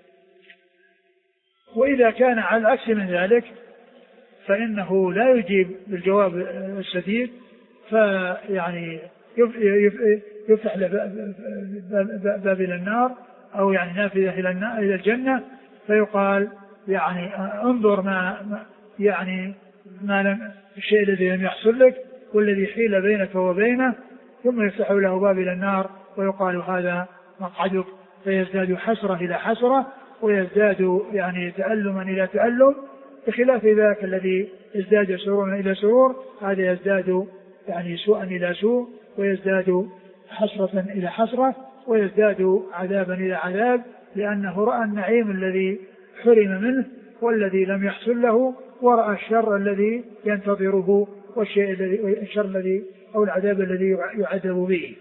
وإذا كان على العكس من ذلك فإنه لا يجيب بالجواب السديد، فيعني يفتح له باب إلى النار أو يعني نافذة إلى الجنة، فيقال يعني انظر ما يعني ما لم الشيء الذي لم يحصل لك والذي حيل بينك وبينه، ثم يفتح له باب إلى النار ويقال هذا مقعدك، فيزداد حسرة إلى حسرة ويزداد يعني تألما إلى تألم، بخلاف ذاك الذي يزداد سرورا إلى سرور، هذا يزداد يعني سوءا إلى سوء، ويزداد حسرة إلى حسرة، ويزداد عذابا إلى عذاب، لأنه رأى النعيم الذي حرم منه والذي لم يحصل له، ورأى الشر الذي ينتظره والشيء الذي الشر الذي أو العذاب الذي يعذب به.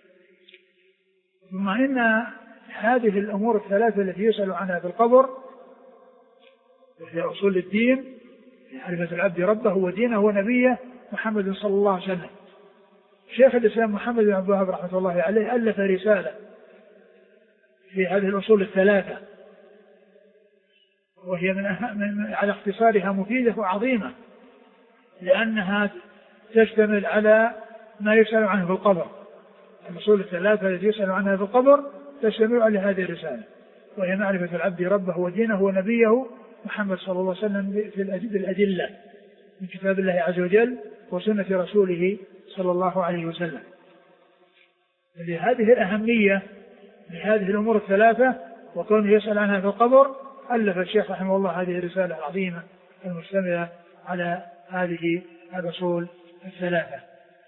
ثم إن هذه الأمور الثلاثة التي يسأل عنها في القبر وهي أصول الدين، معرفة العبد ربه ودينه ونبيه محمد صلى الله عليه وسلم. شيخ الإسلام محمد بن عبد الوهاب رحمة الله عليه ألف رسالة في هذه الأصول الثلاثة، وهي من, من على اختصارها مفيدة وعظيمة، لأنها تشتمل على ما يسأل عنه في القبر. الأصول الثلاثة التي يسأل عنها في القبر تشتمل على هذه الرسالة، وهي معرفة العبد ربه ودينه ونبيه محمد صلى الله عليه وسلم في الأدلة من كتاب الله عز وجل وسنة رسوله صلى الله عليه وسلم. لهذه الأهمية لهذه الأمور الثلاثة وكونه يسأل عنها في القبر، ألف الشيخ رحمه الله هذه الرسالة العظيمة المشتملة على هذه الأصول الثلاثة.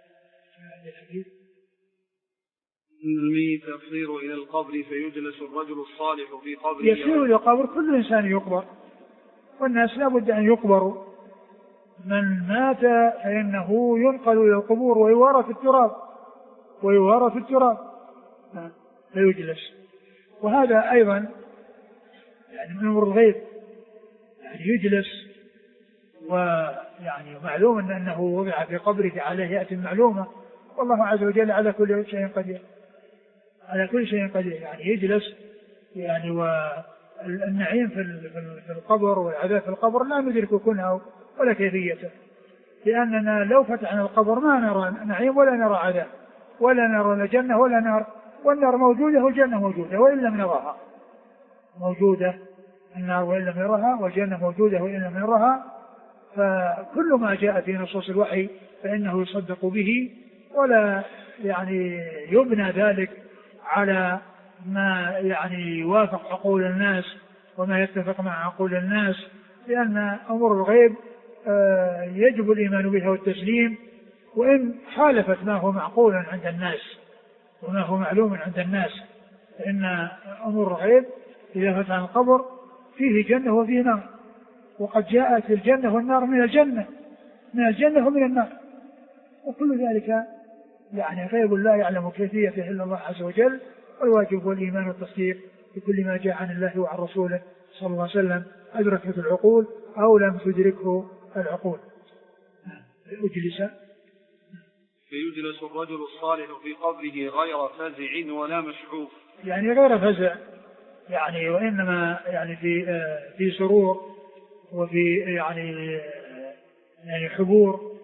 إن الميت يصير إلى القبر فيجلس الرجل الصالح في قبره. يصير إلى القبر، كل إنسان يقبر، والناس لا بد أن يقبروا. من مات فإنه ينقل إلى القبور ويوارى في التراب ويوارى في التراب فيجلس. وهذا أيضا يعني من أمور الغيب، يعني يجلس، ويعني معلوم أنه وضع في قبره على هيئة معلومة، والله عز وجل على كل شيء قدير على كل شيء قدير يعني يجلس يعني. والنعيم في القبر والعذاب في القبر لا ندرك كنهه ولا كيفيته، لأننا لو فتحنا القبر ما نرى نعيم ولا نرى عذاب ولا نرى الجنة ولا نار، والنار موجودة والجنة موجودة وإن لم نراها، موجودة النار وإن لم نرها، والجنة موجودة وإن لم نرها. فكل ما جاء في نصوص الوحي فإنه يصدق به، ولا يعني يبنى ذلك على ما يعني يوافق عقول الناس وما يتفق مع عقول الناس، لأن أمور الغيب يجب الإيمان بها والتسليم، وإن خالفت ما هو معقول عند الناس وما هو معلوم عند الناس. فإن أمور الغيب إذا فتح القبر فيه جنة وفيه نار، وقد جاءت الجنة والنار من الجنة من الجنة ومن النار، وكل ذلك يعني غيب لا يعلم كيفيته إلا الله عز وجل. والواجب والإيمان والتصديق بكل ما جاء عن الله وعن رسوله صلى الله عليه وسلم، أدركته العقول أو لم تدركه العقول. أجلس فيجلس الرجل الصالح في قبره غير فزع ولا مشعوف، يعني غير فزع يعني، وإنما يعني في في سرور وفي يعني يعني حبور.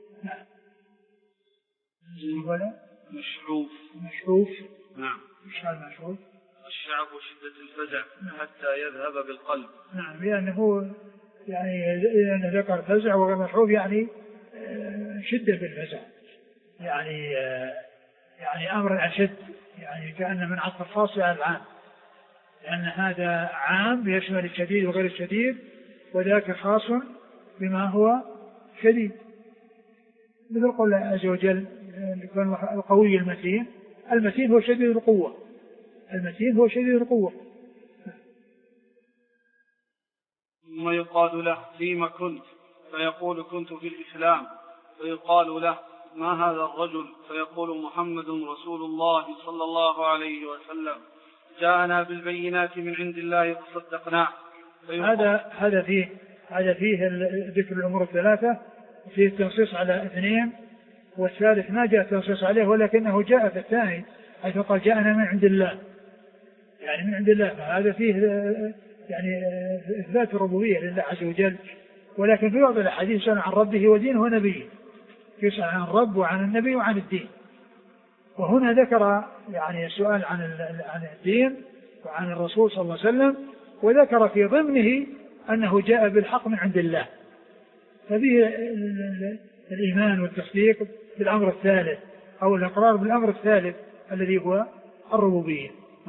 ولا مشعوف مشعوف نعم. مش هذا مشعوف؟ الشعب وشدة الفزع حتى يذهب بالقلب. نعم، لأنه يعني لأنه ذكر فزع وغير مشعوف يعني شدة في الفزع، يعني يعني أمر أشد، يعني كأن من عطف الخاص على العام، لأن هذا عام يشمل الشديد وغير الشديد، وذاك خاص بما هو شديد، مثل قول الله عز وجل القوي المتين، المتين هو شديد القوة، المتين هو شديد القوة. ثم يقال له فيما كنت فيقول كنت في الإسلام، فيقال له ما هذا الرجل فيقول محمد رسول الله صلى الله عليه وسلم جاءنا بالبينات من عند الله فصدقناه. هذا هذا فيه هذا فيه ذكر الأمور الثلاثة، فيه التنصيص على اثنين، والثالث ما جاء التنصيص عليه ولكنه جاء في الثاني حيث قال جاءنا من عند الله، يعني من عند الله، فهذا فيه يعني إثبات الربوبية لله عز وجل. ولكن في بعض الحديث عن ربه ودينه ونبيه، يسأل عن الرب وعن النبي وعن الدين، وهنا ذكر يعني السؤال عن عن الدين وعن الرسول صلى الله عليه وسلم، وذكر في ضمنه أنه جاء بالحق من عند الله، ففيه الإيمان والتصديق بالأمر الثالث أو الإقرار بالأمر الثالث الذي هو الربوبية.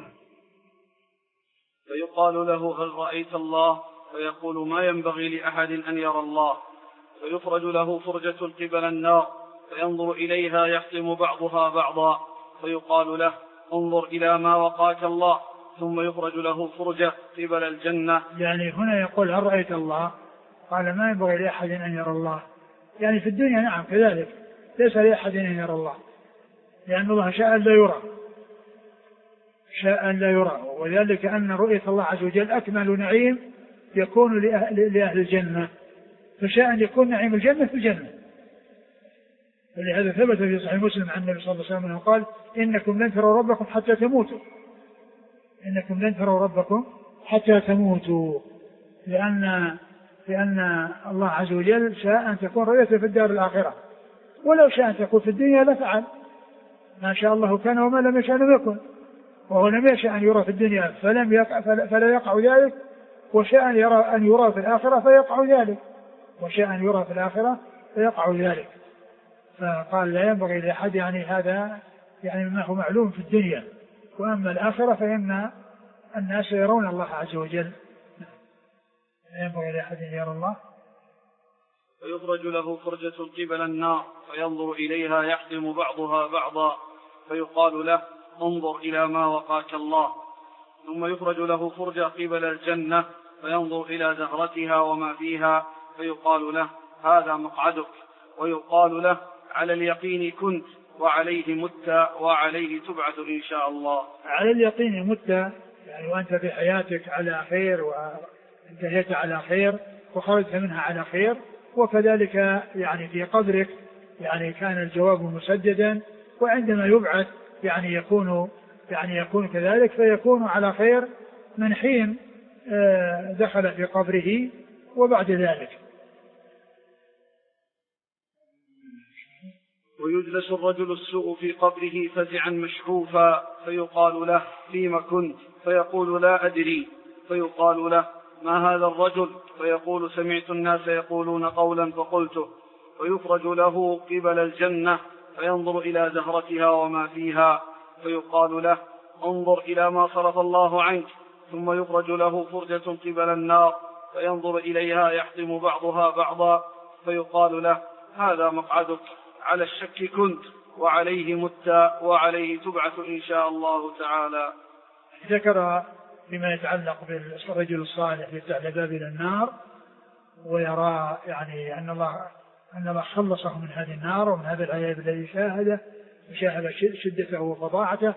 فيقال له هل رأيت الله؟ فيقول ما ينبغي لأحد أن يرى الله. فيفرج له فرجة قبل النار فينظر إليها يحطم بعضها بعضا، فيقال له انظر إلى ما وقاك الله، ثم يفرج له فرجة قبل الجنة. يعني هنا يقول هل رأيت الله؟ قال ما ينبغي لأحد أن يرى الله، يعني في الدنيا نعم كذلك ليس لأحد أن يرى الله، لأن الله شاء لا يرى، شاء لا يرى، وذلك أن رؤية الله عز وجل أكمل نعيم يكون لأهل الجنة، فشاء أن يكون نعيم الجنة في الجنة. ولهذا ثبت في صحيح مسلم عن النبي صلى الله عليه وسلم أنه قال إنكم لن تروا ربكم حتى تموتوا، إنكم لن تروا ربكم حتى تموتوا، لأن لأن الله عز وجل شاء أن تكون رؤيته في الدار الآخرة، ولو شاء أن تكون في الدنيا لفعل، ما شاء الله كان وما لم يشاء لم يكن، وهو لم يشاء أن يرى في الدنيا فلم يقع فلا يقع ذلك، وشاء أن يرى أن يرى في الآخرة فيقع ذلك، وشاء أن يرى في الآخرة فيقع ذلك. فقال لا ينبغي لأحد، يعني هذا يعني ما هو معلوم في الدنيا، وأما الآخرة فإن الناس يرون الله عز وجل، لا ينبغي لأحد أن يرى الله. فيخرج له فرجة قبل النار فينظر إليها يحطم بعضها بعضا، فيقال له انظر إلى ما وقاك الله. ثم يخرج له فرجة قبل الجنة فينظر إلى زهرتها وما فيها، فيقال له هذا مقعدك، ويقال له على اليقين كنت وعليه مت وعليه تبعث إن شاء الله. على اليقين مت، يعني وأنت في حياتك على خير وانتهيت على خير وخرجت منها على خير، وكذلك يعني في قبرك يعني كان الجواب مسددا، وعندما يبعث يعني يكون يعني يكون كذلك، فيكون على خير من حين دخل في قبره وبعد ذلك. ويجلس الرجل السوء في قبره فزعا مشحوفا، فيقال له فيما كنت؟ فيقول لا أدري. فيقال له ما هذا الرجل؟ فيقول سمعت الناس يقولون قولا فقلته. ويفرج له قبل الجنة فينظر إلى زهرتها وما فيها، فيقال له انظر إلى ما صرف الله عنك. ثم يفرج له فرجة قبل النار فينظر إليها يحطم بعضها بعضا، فيقال له هذا مقعدك، على الشك كنت وعليه مت وعليه تبعث إن شاء الله تعالى. ذكر بما يتعلق بالرجل الصالح يفتح باب إلى النار ويرى يعني أن الله أن الله خلصه من هذه النار ومن هذا العذاب الذي شاهده وشاهد شدته وفظاعته،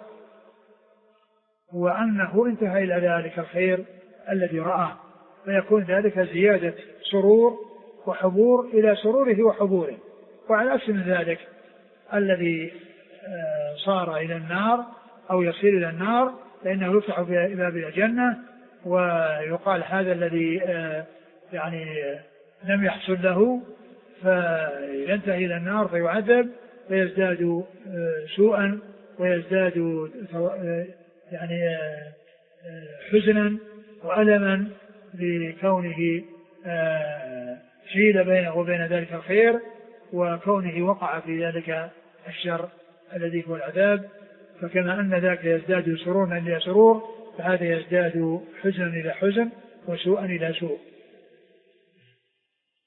وأنه انتهى إلى ذلك الخير الذي رآه، فيكون ذلك زيادة سرور وحبور إلى سروره وحبوره. وعلى عكس من ذلك الذي صار إلى النار أو يصير إلى النار فإنه يفتح باب الجنة ويقال هذا الذي يعني لم يحصل له، فينتهي إلى النار فيعذب فيزداد سوءا ويزداد يعني حزنا وألما لكونه حيل بينه وبين ذلك الخير، وكونه وقع في ذلك الشر الذي هو العذاب. فكما أن ذاك يزداد سرورا إلى سرور، فهذا يزداد حزنا إلى حزن وسوءا إلى سوء.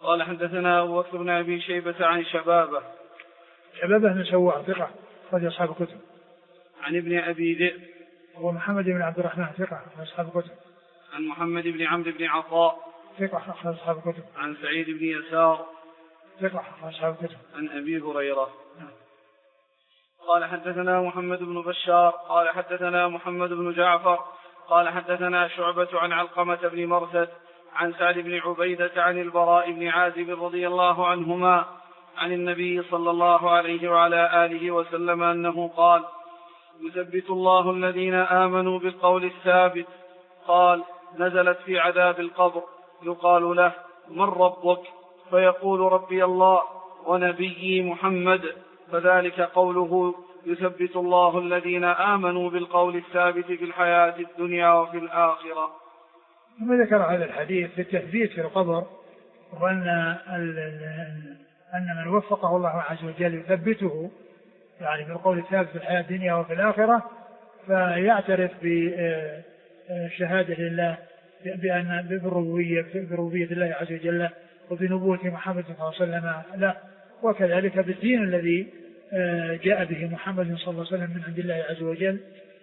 قال حدثنا أبو بكر بن أبي شيبة عن شبابه شبابه بن سواء ثقة أخرج أصحاب الكتب. عن ابن أبي ذئب هو محمد بن عبد الرحمن ثقة أخرج أصحاب الكتب. عن محمد بن عمرو بن عطاء ثقة أخرج أصحاب الكتب. عن سعيد بن يسار ثقة أخرج أصحاب الكتب. عن أبي هريرة. قال حدثنا محمد بن بشار قال حدثنا محمد بن جعفر قال حدثنا شعبة عن علقمة بن مرثد عن سعد بن عبيدة عن البراء بن عازب رضي الله عنهما عن النبي صلى الله عليه وعلى آله وسلم أنه قال: يثبت الله الذين آمنوا بالقول الثابت. قال: نزلت في عذاب القبر، يقال له: من ربك؟ فيقول: ربي الله ونبيي محمد، فذلك قوله: يثبت الله الذين آمنوا بالقول الثابت في الحياة الدنيا وفي الآخرة. ثم ذكر هذا الحديث في التثبيت في القبر، وأن أن من وفقه الله عز وجل يثبته يعني بالقول الثابت في الحياة الدنيا وفي الآخرة، فيعترف بشهادة لله بأن بالربوبية بربوبية الله عز وجل وبنبوة محمد صلى الله عليه وسلم له، وكذلك بالدين الذي جاء به محمد صلى الله عليه وسلم من عند الله عز وجل،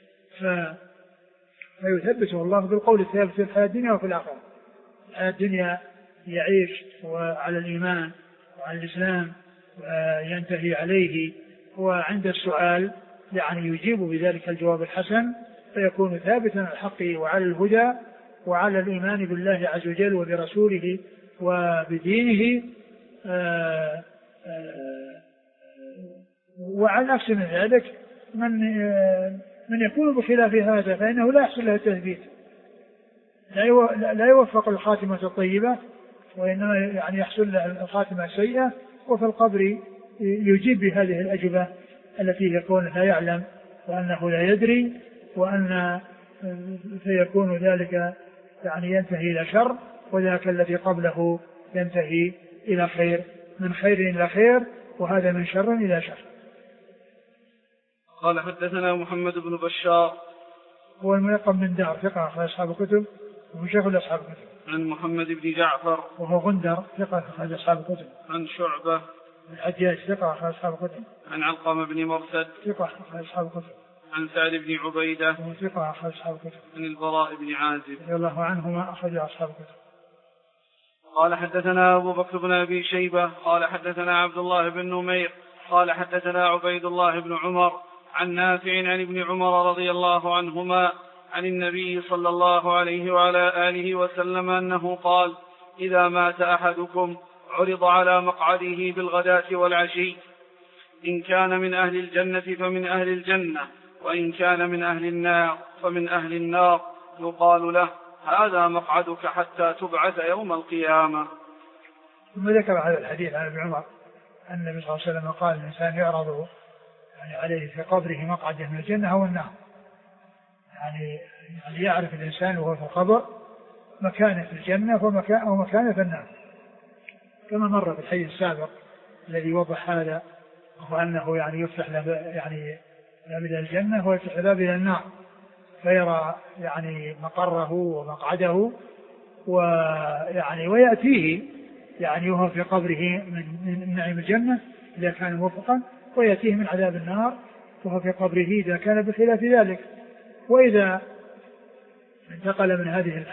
فيثبته الله بالقول الثابت في الحياة الدنيا وفي الآخرة. الحياة الدنيا يعيش وعلى الإيمان وعلى الإسلام وينتهي عليه، وعند السؤال يعني يجيب بذلك الجواب الحسن، فيكون ثابتا على الحق وعلى الهدى وعلى الإيمان بالله عز وجل وبرسوله وبدينه، آآ آآ وعلى نفس من ذلك من من يكون بخلاف هذا فإنه لا يحصل له التثبيت، لا يوفق الخاتمة الطيبة، وإنما يعني يحصل له الخاتمة السيئة، وفي القبر يجيب بهذه الأجوبة التي يكون لا يعلم وأنه لا يدري، وأن فيكون ذلك يعني ينتهي إلى شر، وذاك الذي قبله ينتهي إلى خير، من خير إلى خير، وهذا من شر إلى شر. قال حدثنا محمد بن بشار هو الملقب من دار ثقة أخرج أصحاب الكتب وهو شيخ أصحاب الكتب. عن محمد بن جعفر وهو غندر ثقة أخرج أصحاب الكتب. عن شعبة الحجاج ثقة أخرج أصحاب الكتب. عن علقمة بن مرثد ثقة أخرج أصحاب الكتب. عن سعد بن عبيدة وهو ثقة أخرج أصحاب الكتب. عن البراء بن عازب رضي الله عنهما أخرج أصحاب الكتب. قال حدثنا أبو بكر بن أبي شيبة قال حدثنا عبد الله بن نمير قال حدثنا عبيد الله بن عمر عن نافع عن ابن عمر رضي الله عنهما عن النبي صلى الله عليه وعلى آله وسلم أنه قال: إذا مات أحدكم عرض على مقعده بالغداة والعشي، إن كان من أهل الجنة فمن أهل الجنة، وإن كان من أهل النار فمن أهل النار، يقال له: هذا مقعدك حتى تبعث يوم القيامة. ثم ذكر هذا الحديث عن ابن عمر أن النبي صلى الله عليه وسلم قال: الإنسان يعرض يعني عليه في قبره مقعده من الجنة والنار، يعني, يعني يعرف الإنسان وهو في القبر مكانه في الجنة ومكانه في النار، كما مر في الحديث السابق الذي يوضح هذا، وهو أنه يعني يفتح له يعني باب إلى الجنة ويفتح باب إلى النار، فيرى يعني مقره ومقعده، ويعني ويأتيه يعني وهو في قبره من نعيم الجنة إذا كان موفقا، ويأتيه من عذاب النار وهو في قبره إذا كان بخلاف ذلك. وإذا انتقل من هذه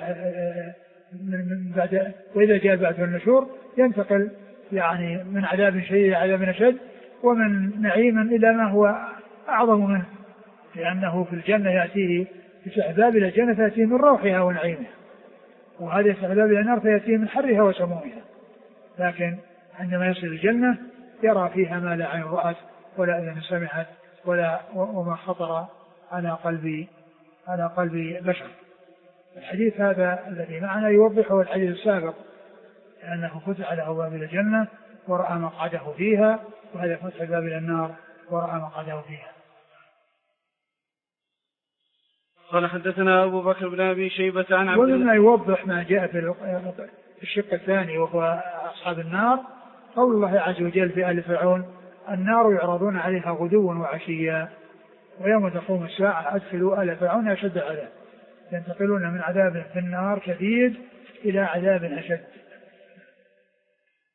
من بعد وإذا جاء بعد النشور ينتقل يعني من عذاب شديد إلى عذاب أشد، ومن نعيم إلى ما هو أعظم منه، لأنه في الجنة يأتيه بسحباب إلى الجنة فيأتيه من روحها ونعيمها، وهذه السحباب إلى النار فيأتيه من حرها وسمومها. لكن عندما يصل الجنة يرى فيها ما لا عين رأت ولا أذن سمعت ولا وما خطر على قلب على قلب بشر. الحديث هذا الذي معنا يوضحه الحديث السابق، لأنه فتح له باب إلى الجنة ورأى مقعده فيها، وهذا فتح باب إلى النار ورأى مقعده فيها. قال حدثنا أبو بكر بن أبي شيبة عن عبد الله. ومما يوضح ما جاء في الشق الثاني وهو أصحاب النار قول الله عز وجل في آل فرعون: النار يعرضون عليها غدوا وعشيا ويوم تقوم الساعة أدخلوا آل فرعون أشد العذاب، ينتقلون من عذاب في النار شديد إلى عذاب أشد.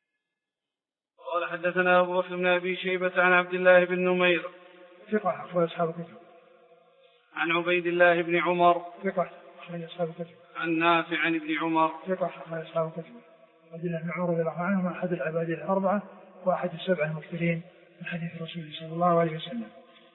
قال حدثنا أبو بكر بن أبي شيبة عن عبد الله بن نمير ثقة أخرج أصحاب الكتب. عن عبيد الله بن عمر ثقة أخرج أصحاب الكتب. عن نافع عن ابن عمر ثقة أخرج أصحاب الكتب. عبد الله بن عمر رضي الله عنهما أحد العباد الأربعة وأحد السبعة المكثرين من حديث الرسول صلى الله عليه وسلم.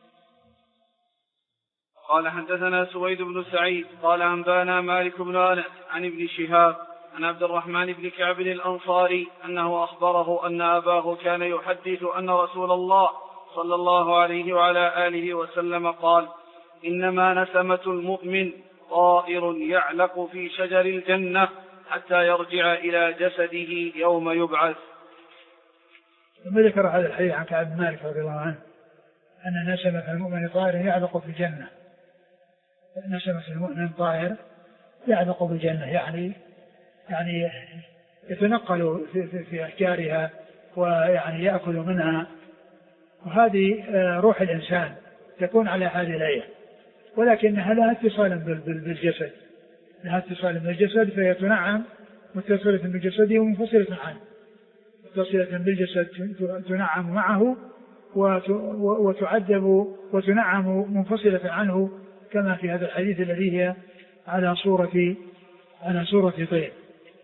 قال حدثنا سويد بن سعيد قال أنبانا مالك بن أنس عن ابن شهاب عن عبد الرحمن بن كعب الأنصاري أنه أخبره أن أباه كان يحدث أن رسول الله صلى الله عليه وعلى آله وسلم قال: إنما نسمة المؤمن طائر يعلق في شجر الجنة حتى يرجع إلى جسده يوم يبعث. ثم ذكر هذا الحديث عن كعب بن مالك رضي الله عنه أن نسمة المؤمن طائر يعلق في الجنة. نسمة المؤمن طائر يعلق بالجنة يعني يعني يتنقل في, في, في أشجارها ويعني يأكل منها، وهذه روح الإنسان تكون على هذه الآية، ولكنها لها اتصال بالجسد، لها اتصال بالجسد فهي تنعم متصلة بالجسد ومنفصلة عنه، متصلة بالجسد تنعم معه وتعذب وتنعم منفصلة عنه، كما في هذا الحديث الذي هي على صورة على صورة طير.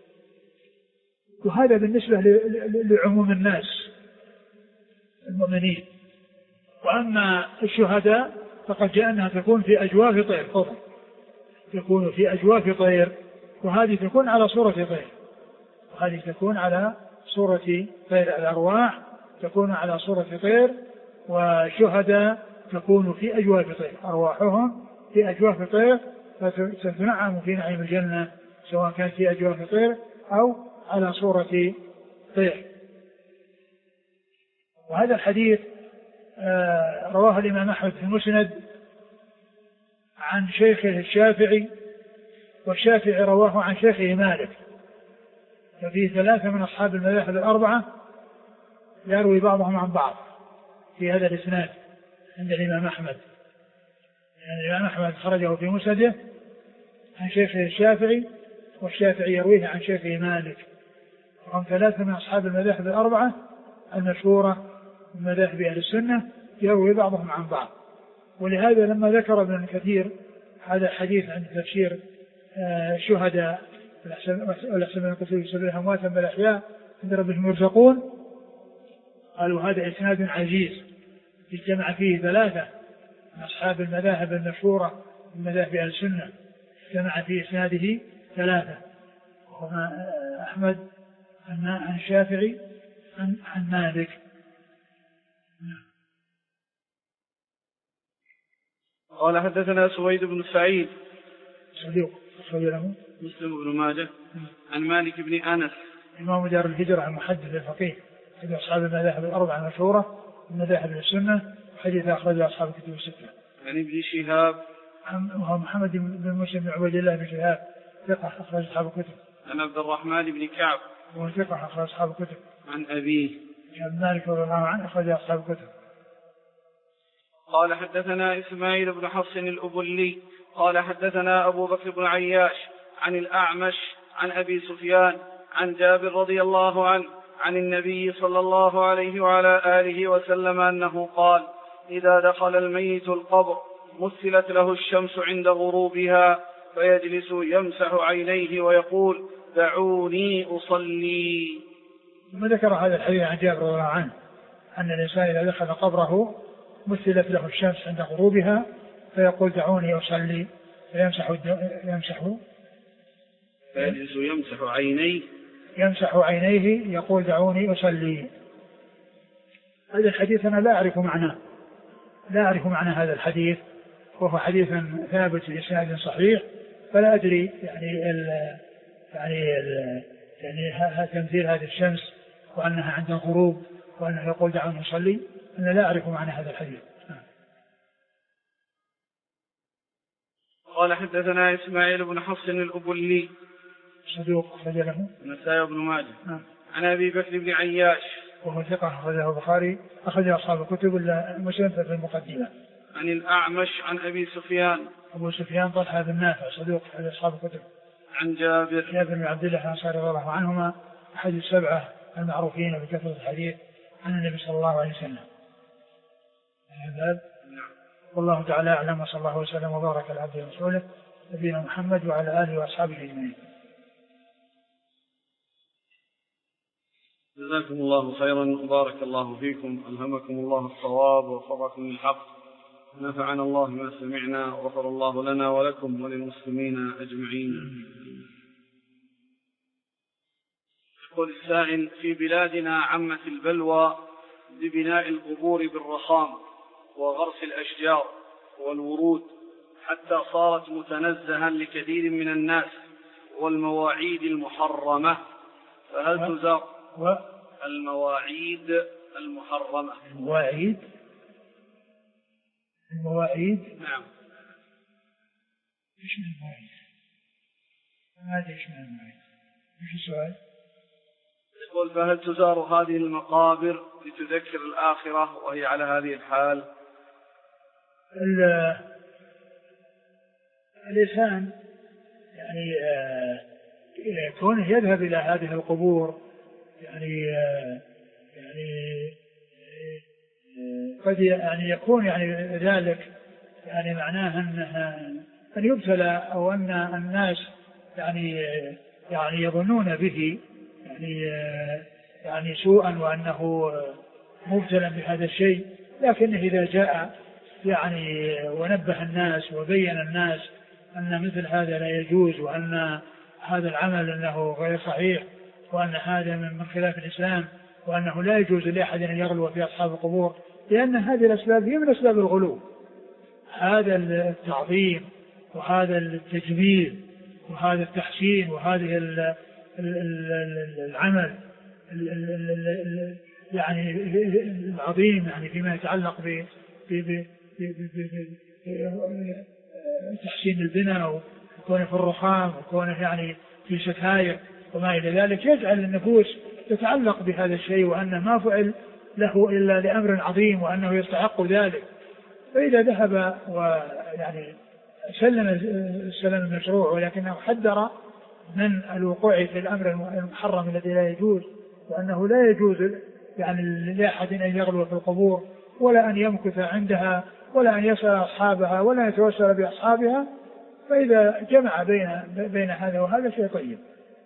وهذا بالنسبة لعموم الناس المؤمنين. وأما الشهداء فقد جاء أنها تكون في أجواف طير فضل، تكون في أجواف طير، وهذه تكون على صورة طير، وهذه تكون على صورة طير. الأرواح تكون على صورة طير، والشهداء تكون في أجواف طير، أرواحهم في أجواف طير، فتنعم في نعيم الجنة سواء كان في أجواف طير أو على صورة طير. وهذا الحديث آه رواه الإمام أحمد في المسند عن شيخه الشافعي، والشافعي رواه عن شيخه مالك، ففيه ثلاثة من أصحاب المذاهب الأربعة يروي بعضهم عن بعض في هذا الإسناد عند الإمام أحمد. يعني الإمام أحمد خرجه في مسنده عن شيخه الشافعي، والشافعي يرويه عن شيخه مالك، وهم ثلاثة من أصحاب المذاهب الأربعة المشهورة من مذاهب أهل السنة يروي بعضهم عن بعض. ولهذا لما ذكر ابن كثير هذا الحديث عند تفسير الشهداء والأحسن من القتل في سبيل أموات بل أحياء عند ربهم يرزقون، قالوا هذا إسناد عزيز اجتمع فيه ثلاثة من أصحاب المذاهب المشهورة من مذاهب أهل السنة، اجتمع في إسناده ثلاثة، وهما أحمد عن الشافعي عن مالك. قال حدثنا سويد بن سعيد صديق أخرج له مسلم بن ماجه عن مالك بن أنس إمام دار الهجرة المحدث الفقيه من أصحاب المذاهب الأربعة المشهورة من مذاهب السنة، وحديث أخرج أصحاب الكتب الستة. عن ابن شهاب وهو محمد بن مسلم بن عبيد الله بن شهاب ثقة أخرج أصحاب الكتب. عن عبد الرحمن بن كعب وهو ثقة أخرج أصحاب الكتب. عن أبيه عن مالك رضي الله عنه أخرج أصحاب الكتب. قال حدثنا إسماعيل بن حفص الأبلي قال حدثنا أبو بكر بن عياش عن الأعمش عن أبي سفيان عن جابر رضي الله عنه عن النبي صلى الله عليه وعلى آله وسلم أنه قال: إذا دخل الميت القبر مثلت له الشمس عند غروبها فيجلس يمسح عينيه ويقول: دعوني أصلي. ثم ذكر هذا الحديث عن جابر رضي الله عنه أن الإنسان إذا دخل قبره مثلت له الشمس عند غروبها فيقول: دعوني أصلي، فيمسح يمسح فيجلس يمسح عينيه يمسح عينيه يقول: دعوني أصلي. هذا الحديث أنا لا أعرف معناه لا أعرف معنى هذا الحديث، وهو حديث ثابت بإسناد صحيح، فلا أدري يعني ال يعني ال يعني تمثيل هذه الشمس وأنها عند الغروب وأنه يقول: دعوني أصلي، أنا لا أعرف معنى هذا الحديث. قال حدثنا إسماعيل بن حفص الأبلي صدوق أخرج له النسائي بن ماجه عن أبي بكر بن عياش وهو ثقة أخرجه البخاري أخرج أصحاب الكتب إلا مسلم في المقدمة. عن الأعمش عن أبي سفيان أبو سفيان طلحة بن نافع صدوق أخرج أصحاب الكتب. عن جابر جابر بن عبد الله الأنصاري رضي الله عنهما أحد السبعة المعروفين بكثرة الحديث عن النبي صلى الله عليه وسلم. والله تعالى أعلم، وصلى الله وسلم وبارك على عبده ورسوله نبينا محمد وعلى آله وأصحابه أجمعين. جزاكم الله خيرا وبارك الله فيكم، ألهمكم الله الصواب ووفقكم للحق، نفعنا الله ما سمعنا وغفر الله لنا ولكم وللمسلمين أجمعين. يقول السائل: في بلادنا عمت البلوى ببناء القبور بالرخام وغرس الأشجار والورود حتى صارت متنزها لكثير من الناس والمواعيد المحرمة، فهل تزار و... المواعيد المحرمة؟ المواعيد المواعيد نعم. ايش من المواعيد؟ هذا ايش من المواعيد؟ ايش السؤال؟ يقول: فهل تزار هذه المقابر لتذكر الآخرة وهي على هذه الحال؟ الإنسان يعني كونه يذهب إلى هذه القبور يعني يعني قد يعني يكون يعني ذلك يعني معناه أنها أن يبتلى أو أن الناس يعني يعني يظنون به يعني يعني سوءا وأنه مبتلى بهذا الشيء، لكنه إذا جاء يعني ونبه الناس وبين الناس أن مثل هذا لا يجوز، وأن هذا العمل أنه غير صحيح، وأن هذا من خلاف الإسلام، وأنه لا يجوز لأحد أن يغلو في أصحاب القبور، لأن هذه الأسباب هي من أسباب الغلو. هذا التعظيم وهذا التجميل وهذا التحسين وهذه العمل يعني العظيم يعني فيما يتعلق ب تحسين البناء وكونه في الرخام وكونه يعني في ستاير وما إلى ذلك، يجعل النفوس تتعلق بهذا الشيء وأنه ما فعل له إلا لأمر عظيم وأنه يستحق ذلك. فإذا ذهب ويعني سلم السلام المشروع ولكنه حذر من الوقوع في الأمر المحرم الذي لا يجوز، وأنه لا يجوز يعني لأحد أن يغلو في القبور ولا أن يمكث عندها ولا أن يسأل أصحابها ولا يتوسل بأصحابها، فإذا جمع بين بين هذا وهذا شيء طيب.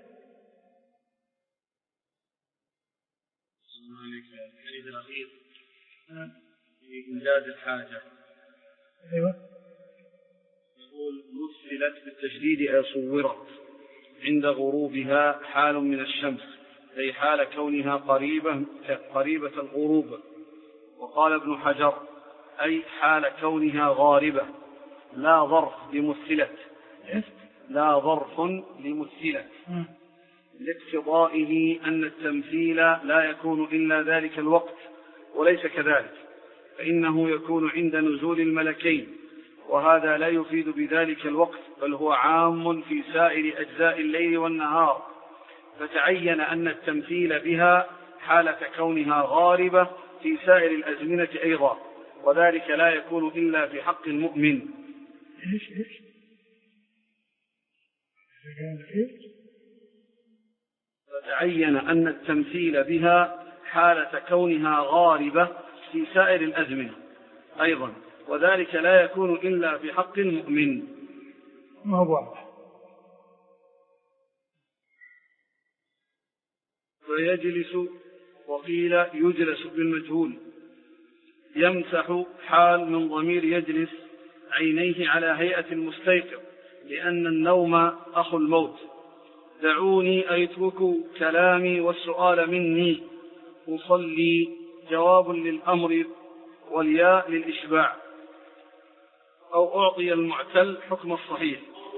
الحديث الأخير في إمداد الحاجة. أيوة. يقول: مثلت بالتشديد أي صورت عند غروبها حال من الشمس، أي حال كونها قريبة قريبة الغروب. وقال ابن حجر: أي حال كونها غاربة، لا ظرف لمثلت، لا ظرف لمثلت، لاقتضائه أن التمثيل لا يكون إلا ذلك الوقت وليس كذلك، فإنه يكون عند نزول الملكين، وهذا لا يفيد بذلك الوقت بل هو عام في سائر أجزاء الليل والنهار، فتعين أن التمثيل بها حالة كونها غاربة في سائر الأزمنة أيضا، وذلك لا يكون إلا في حق المؤمن. إيش إيش فتعين أن التمثيل بها حالة كونها غاربة في سائر الأزمنة أيضا، وذلك لا يكون إلا في حق المؤمن. ما هو واضح. فيجلس، وقيل يجلس بالمجهول، يمسح حال من ضمير يجلس عينيه على هيئة المستيقظ، لأن النوم أخو الموت. دعوني أي اتركوا كلامي والسؤال مني، أصلي جواب للأمر والياء للإشباع، أو أعطي المعتل حكم الصحيح.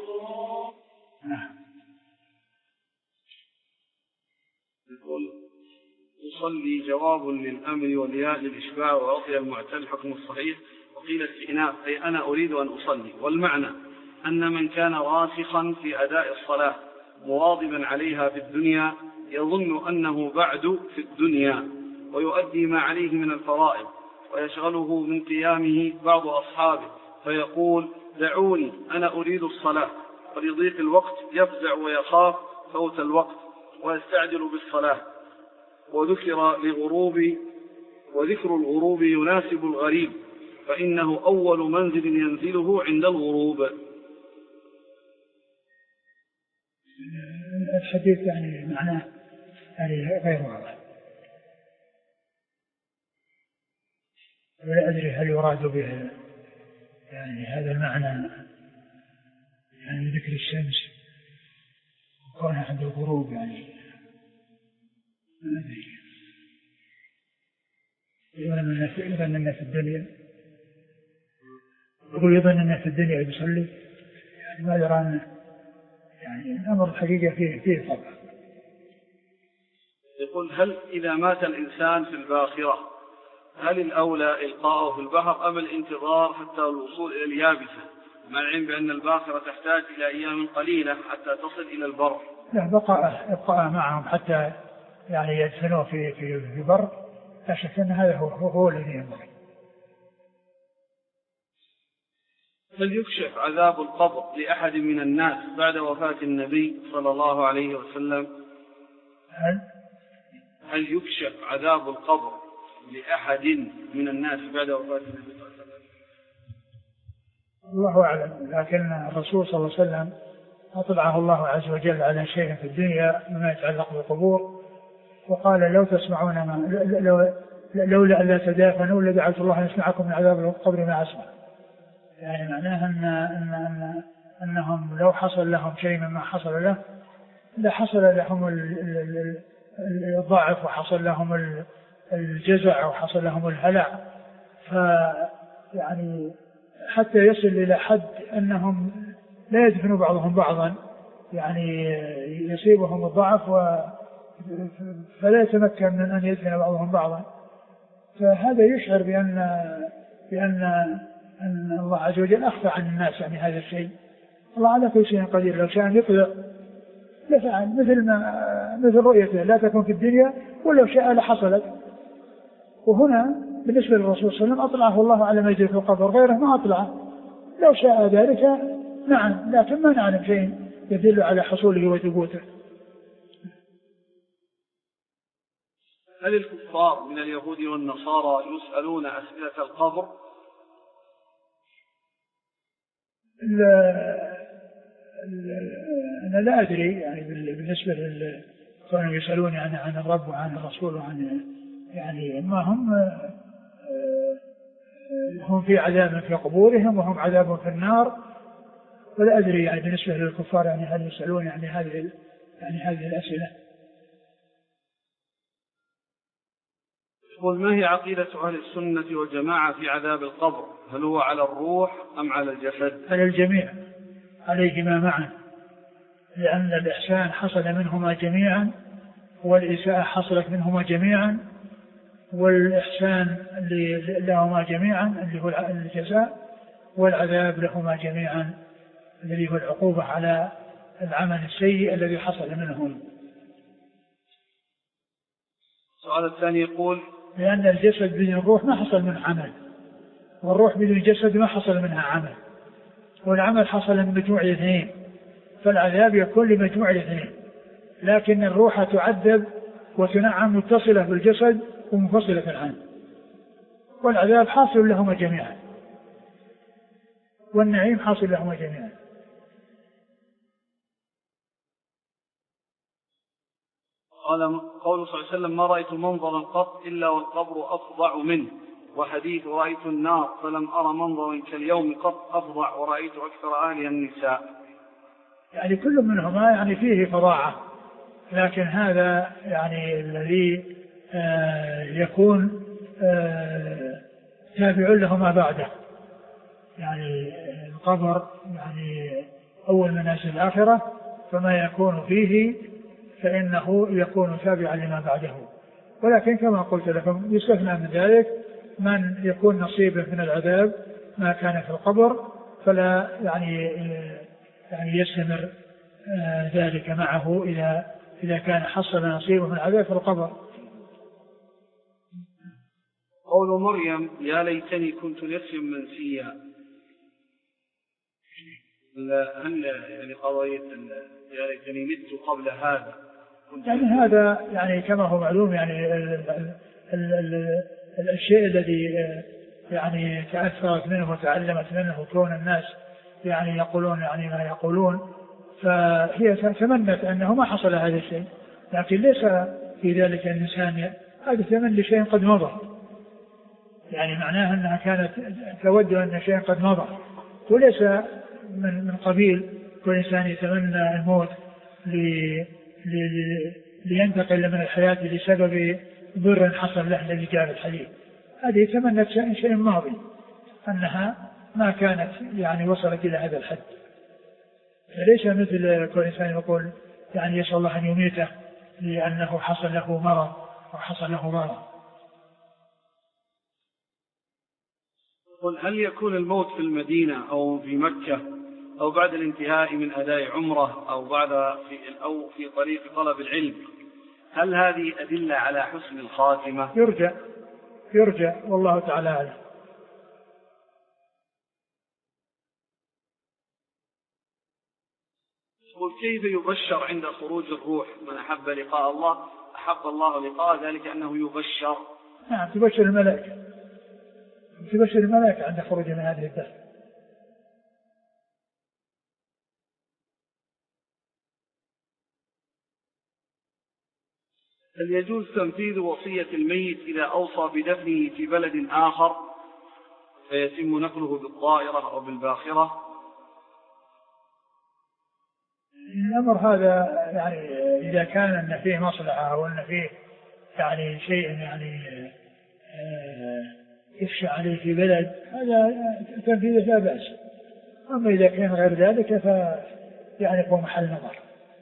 يقول: أصلي جواب للأمر والياء للإشباع وأعطي المعتل حكم الصحيح. وقيل استئناف أي أنا أريد أن أصلي، والمعنى أن من كان راسخا في أداء الصلاة مواظبا عليها في الدنيا يظن أنه بعد في الدنيا ويؤدي ما عليه من الفرائض، ويشغله من قيامه بعض أصحابه فيقول: دعوني أنا أريد الصلاة، ولضيق الوقت يفزع ويخاف فوت الوقت ويستعجل بالصلاة. وذكر لغروب وذكر الغروب يناسب الغريب فإنه أول منزل ينزله عند الغروب. الحديث يعني معناه يعني غير واضح، ولا أدري هل يراد به يعني هذا المعنى يعني ذكر الشمس وكونها عند الغروب، يعني ما أدري. يظن أن في الدنيا يقول يظن أن في الدنيا يصلي، يعني ما يرى أن يعني الأمر الحقيقة فيه فيه طبعا. يقول هل إذا مات الإنسان في الباخرة هل الأولى إلقاؤه في البحر أم الانتظار حتى الوصول إلى اليابسة، مع العلم بأن الباخرة تحتاج إلى أيام قليلة حتى تصل إلى البر؟ لا، بقاء ابقاء معهم حتى يعني يدفنوه في في في بر، لا شك أن هذا هو هو الذي ينبغي. هل يكشف عذاب القبر لأحد من الناس بعد وفاة النبي صلى الله عليه وسلم؟ هل هل يكشف عذاب القبر لأحد من الناس بعد وفاة النبي صلى الله عليه وسلم؟ الله أعلم، لكن الرسول صلى الله عليه وسلم أطلعه الله عز وجل على شيء في الدنيا مما يتعلق بالقبور، وقال لو تسمعون ما لو لولا أن لا تدافنوا لدعوت الله أن يسمعكم من عذاب القبر ما أسمع. يعني معناها أن أن أن أنهم لو حصل لهم شيء مما حصل له لحصل لهم الضعف وحصل لهم الجزع وحصل لهم الهلع، فيعني حتى يصل إلى حد أنهم لا يدفنوا بعضهم بعضا، يعني يصيبهم الضعف و فلا يتمكن من أن يدفن بعضهم بعضا. فهذا يشعر بأن بأن أن الله عز وجل أخفى عن الناس يعني هذا الشيء. الله على كل شيء قدير، لو شاء يطلق لفعل مثل ما مثل رؤيته لا تكون في الدنيا، ولو شاء لحصلت. وهنا بالنسبة للرسول صلى الله عليه وسلم أطلعه الله على ما يجري في القبر، غيره ما أطلعه. لو شاء ذلك نعم، لكن ما نعلم شيء يدل على حصوله وثبوته. هل الكفار من اليهود والنصارى يسألون أسئلة القبر؟ أنا لا أدري يعني بالنسبة للكونوا يسألون يعني عن الرب وعن الرسول وعن يعني ما هم هم في عذاب في قبورهم وهم عذاب في النار، ولا أدري يعني بالنسبة للكفار يعني هل يسألون يعني هذه يعني هذه الأسئلة. يقول ما هي عقيدة أهل السنة والجماعة في عذاب القبر؟ هل هو على الروح أم على الجسد؟ على الجميع، عليهما معا، لأن الإحسان حصل منهما جميعا والإساءة حصلت منهما جميعا، والإحسان لهما جميعا اللي هو الجزاء، والعذاب لهما جميعا الذي هو العقوبة على العمل السيء الذي حصل منهم. السؤال الثاني يقول لأن الجسد بدون الروح ما حصل منه عمل، والروح بدون الجسد ما حصل منها عمل، والعمل حصل من مجموع الاثنين، فالعذاب يكون لمجموع الاثنين، لكن الروح تعذب وتنعم متصلة بالجسد ومنفصلة عنه، والعذاب حاصل لهما جميعا والنعيم حاصل لهما جميعا. قال قول صلى الله عليه وسلم ما رأيت منظرا قط إلا والقبر أفظع منه، وحديث رأيت النار فلم أرى منظرا كاليوم قط أفظع ورأيت أكثر أهلها النساء. يعني كل منهما يعني فيه فظاعة، لكن هذا يعني الذي آه يكون آه تابع له ما بعده، يعني القبر يعني أول منازل الآخرة، فما يكون فيه فإنه يكون تابعا لما بعده. ولكن كما قلت لكم يستثنى من ذلك من يكون نصيبه من العذاب ما كان في القبر، فلا يعني يعني يستمر ذلك معه إذا إذا كان حصل نصيبه من العذاب في القبر. قول مريم يا ليتني كنت نسيا منسيا، هل يعني قضية يا ليتني مت قبل هذا؟ يعني هذا يعني كما هو معلوم يعني ال ال ال الشيء الذي يعني تأثرت منه وتعلمت منه كون الناس يعني يقولون يعني ما يقولون، فهي تمنت أنه ما حصل هذا الشيء، لكن ليس في ذلك الإنسان هذا تمني لشيء قد مضى، يعني معناها أنها كانت تود أن شيء قد مضى، وليس من من قبيل كل إنسان يتمنى الموت لي لي لينتقل من الحياة لسبب ضر حصل له الذي جاء في الحديث. هذه تمنت شيء ماضي، أنها ما كانت يعني وصلت إلى هذا الحد، فليس مثل كل إنسان يقول يعني يسأل الله أن يميته لأنه حصل له مرض أو حصل له مرض. قل هل يكون الموت في المدينة أو في مكة أو بعد الانتهاء من أداء عمره أو بعد في أو في طريق طلب العلم، هل هذه أدلة على حسن الخاتمة؟ يرجع يرجع والله تعالى أعلم. كيف يبشر عند خروج الروح من أحب لقاء الله أحب الله لقاء ذلك أنه يبشر؟ نعم تبشر الملائكة، تبشر الملائكة عند خروج من هذه الدار. هل يجوز تنفيذ وصية الميت إذا أوصى بدفنه في بلد آخر فيتم نقله بالطائرة أو بالباخرة؟ الأمر هذا يعني إذا كان أن فيه مصلحة أو أن فيه يعني شيء يعني يخشى عليه في بلد، هذا تنفيذه لا بأس. أما إذا كان غير ذلك ف يعني هو محل نظر.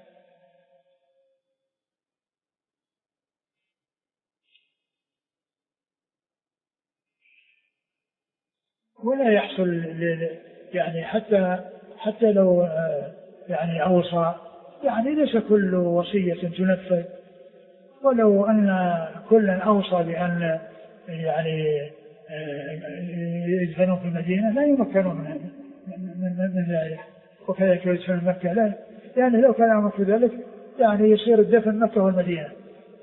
ولا يحصل يعني حتى حتى لو يعني أوصى، يعني ليس كل وصية تنفذ، ولو أن كلا أوصى بأن يعني يدفنون في المدينة لا يمكنون من, من, من ذلك، وكذلك يدفن في مكة لا، يعني لو كان أمر في ذلك يعني يصير الدفن مكة والمدينة.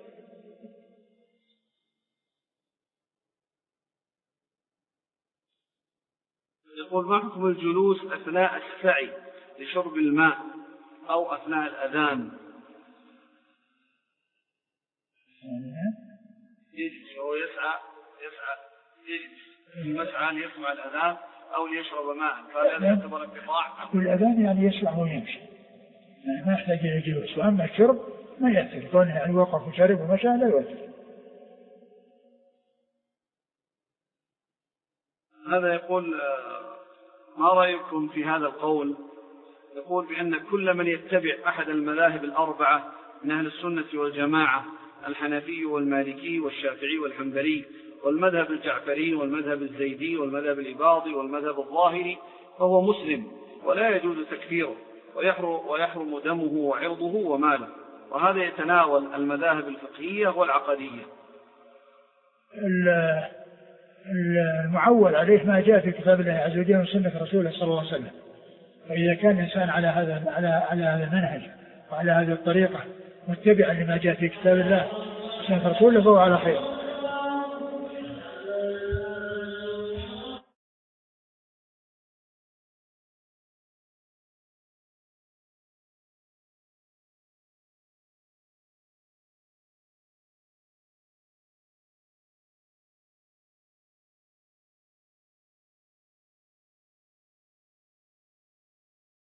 يقول ما حكم الجلوس أثناء السعي لشرب الماء أو أثناء الأذان؟ يجلس هو يسعى يسعى يجلس في مسعى ليسمع الأذان أو ليشرب ماء، فهذا يعتبر انقطاع؟ الأذان يعني يسمع ويمشي، يعني ما يحتاج إلى جلوس، وأما الشرب ما يأثر، كونه يعني وقف وشرب ومشى لا يؤثر. هذا يقول ما رأيكم في هذا القول؟ يقول بأن كل من يتبع أحد المذاهب الأربعة من أهل السنة والجماعة، الحنفي والمالكي والشافعي والحنبلي والمذهب الجعفري والمذهب الزيدي والمذهب الإباضي والمذهب الظاهري، فهو مسلم ولا يجوز تكفيره ويحرم, ويحرم دمه وعرضه وماله، وهذا يتناول المذاهب الفقهية والعقدية. المعول عليه ما جاء في كتاب الله عز وجل وسنة رسوله صلى الله عليه وسلم، فإذا كان الإنسان على هذا على على هذا المنهج وعلى هذه الطريقة متبعا لما جاء في كتاب الله وسنة رسوله فهو على خير.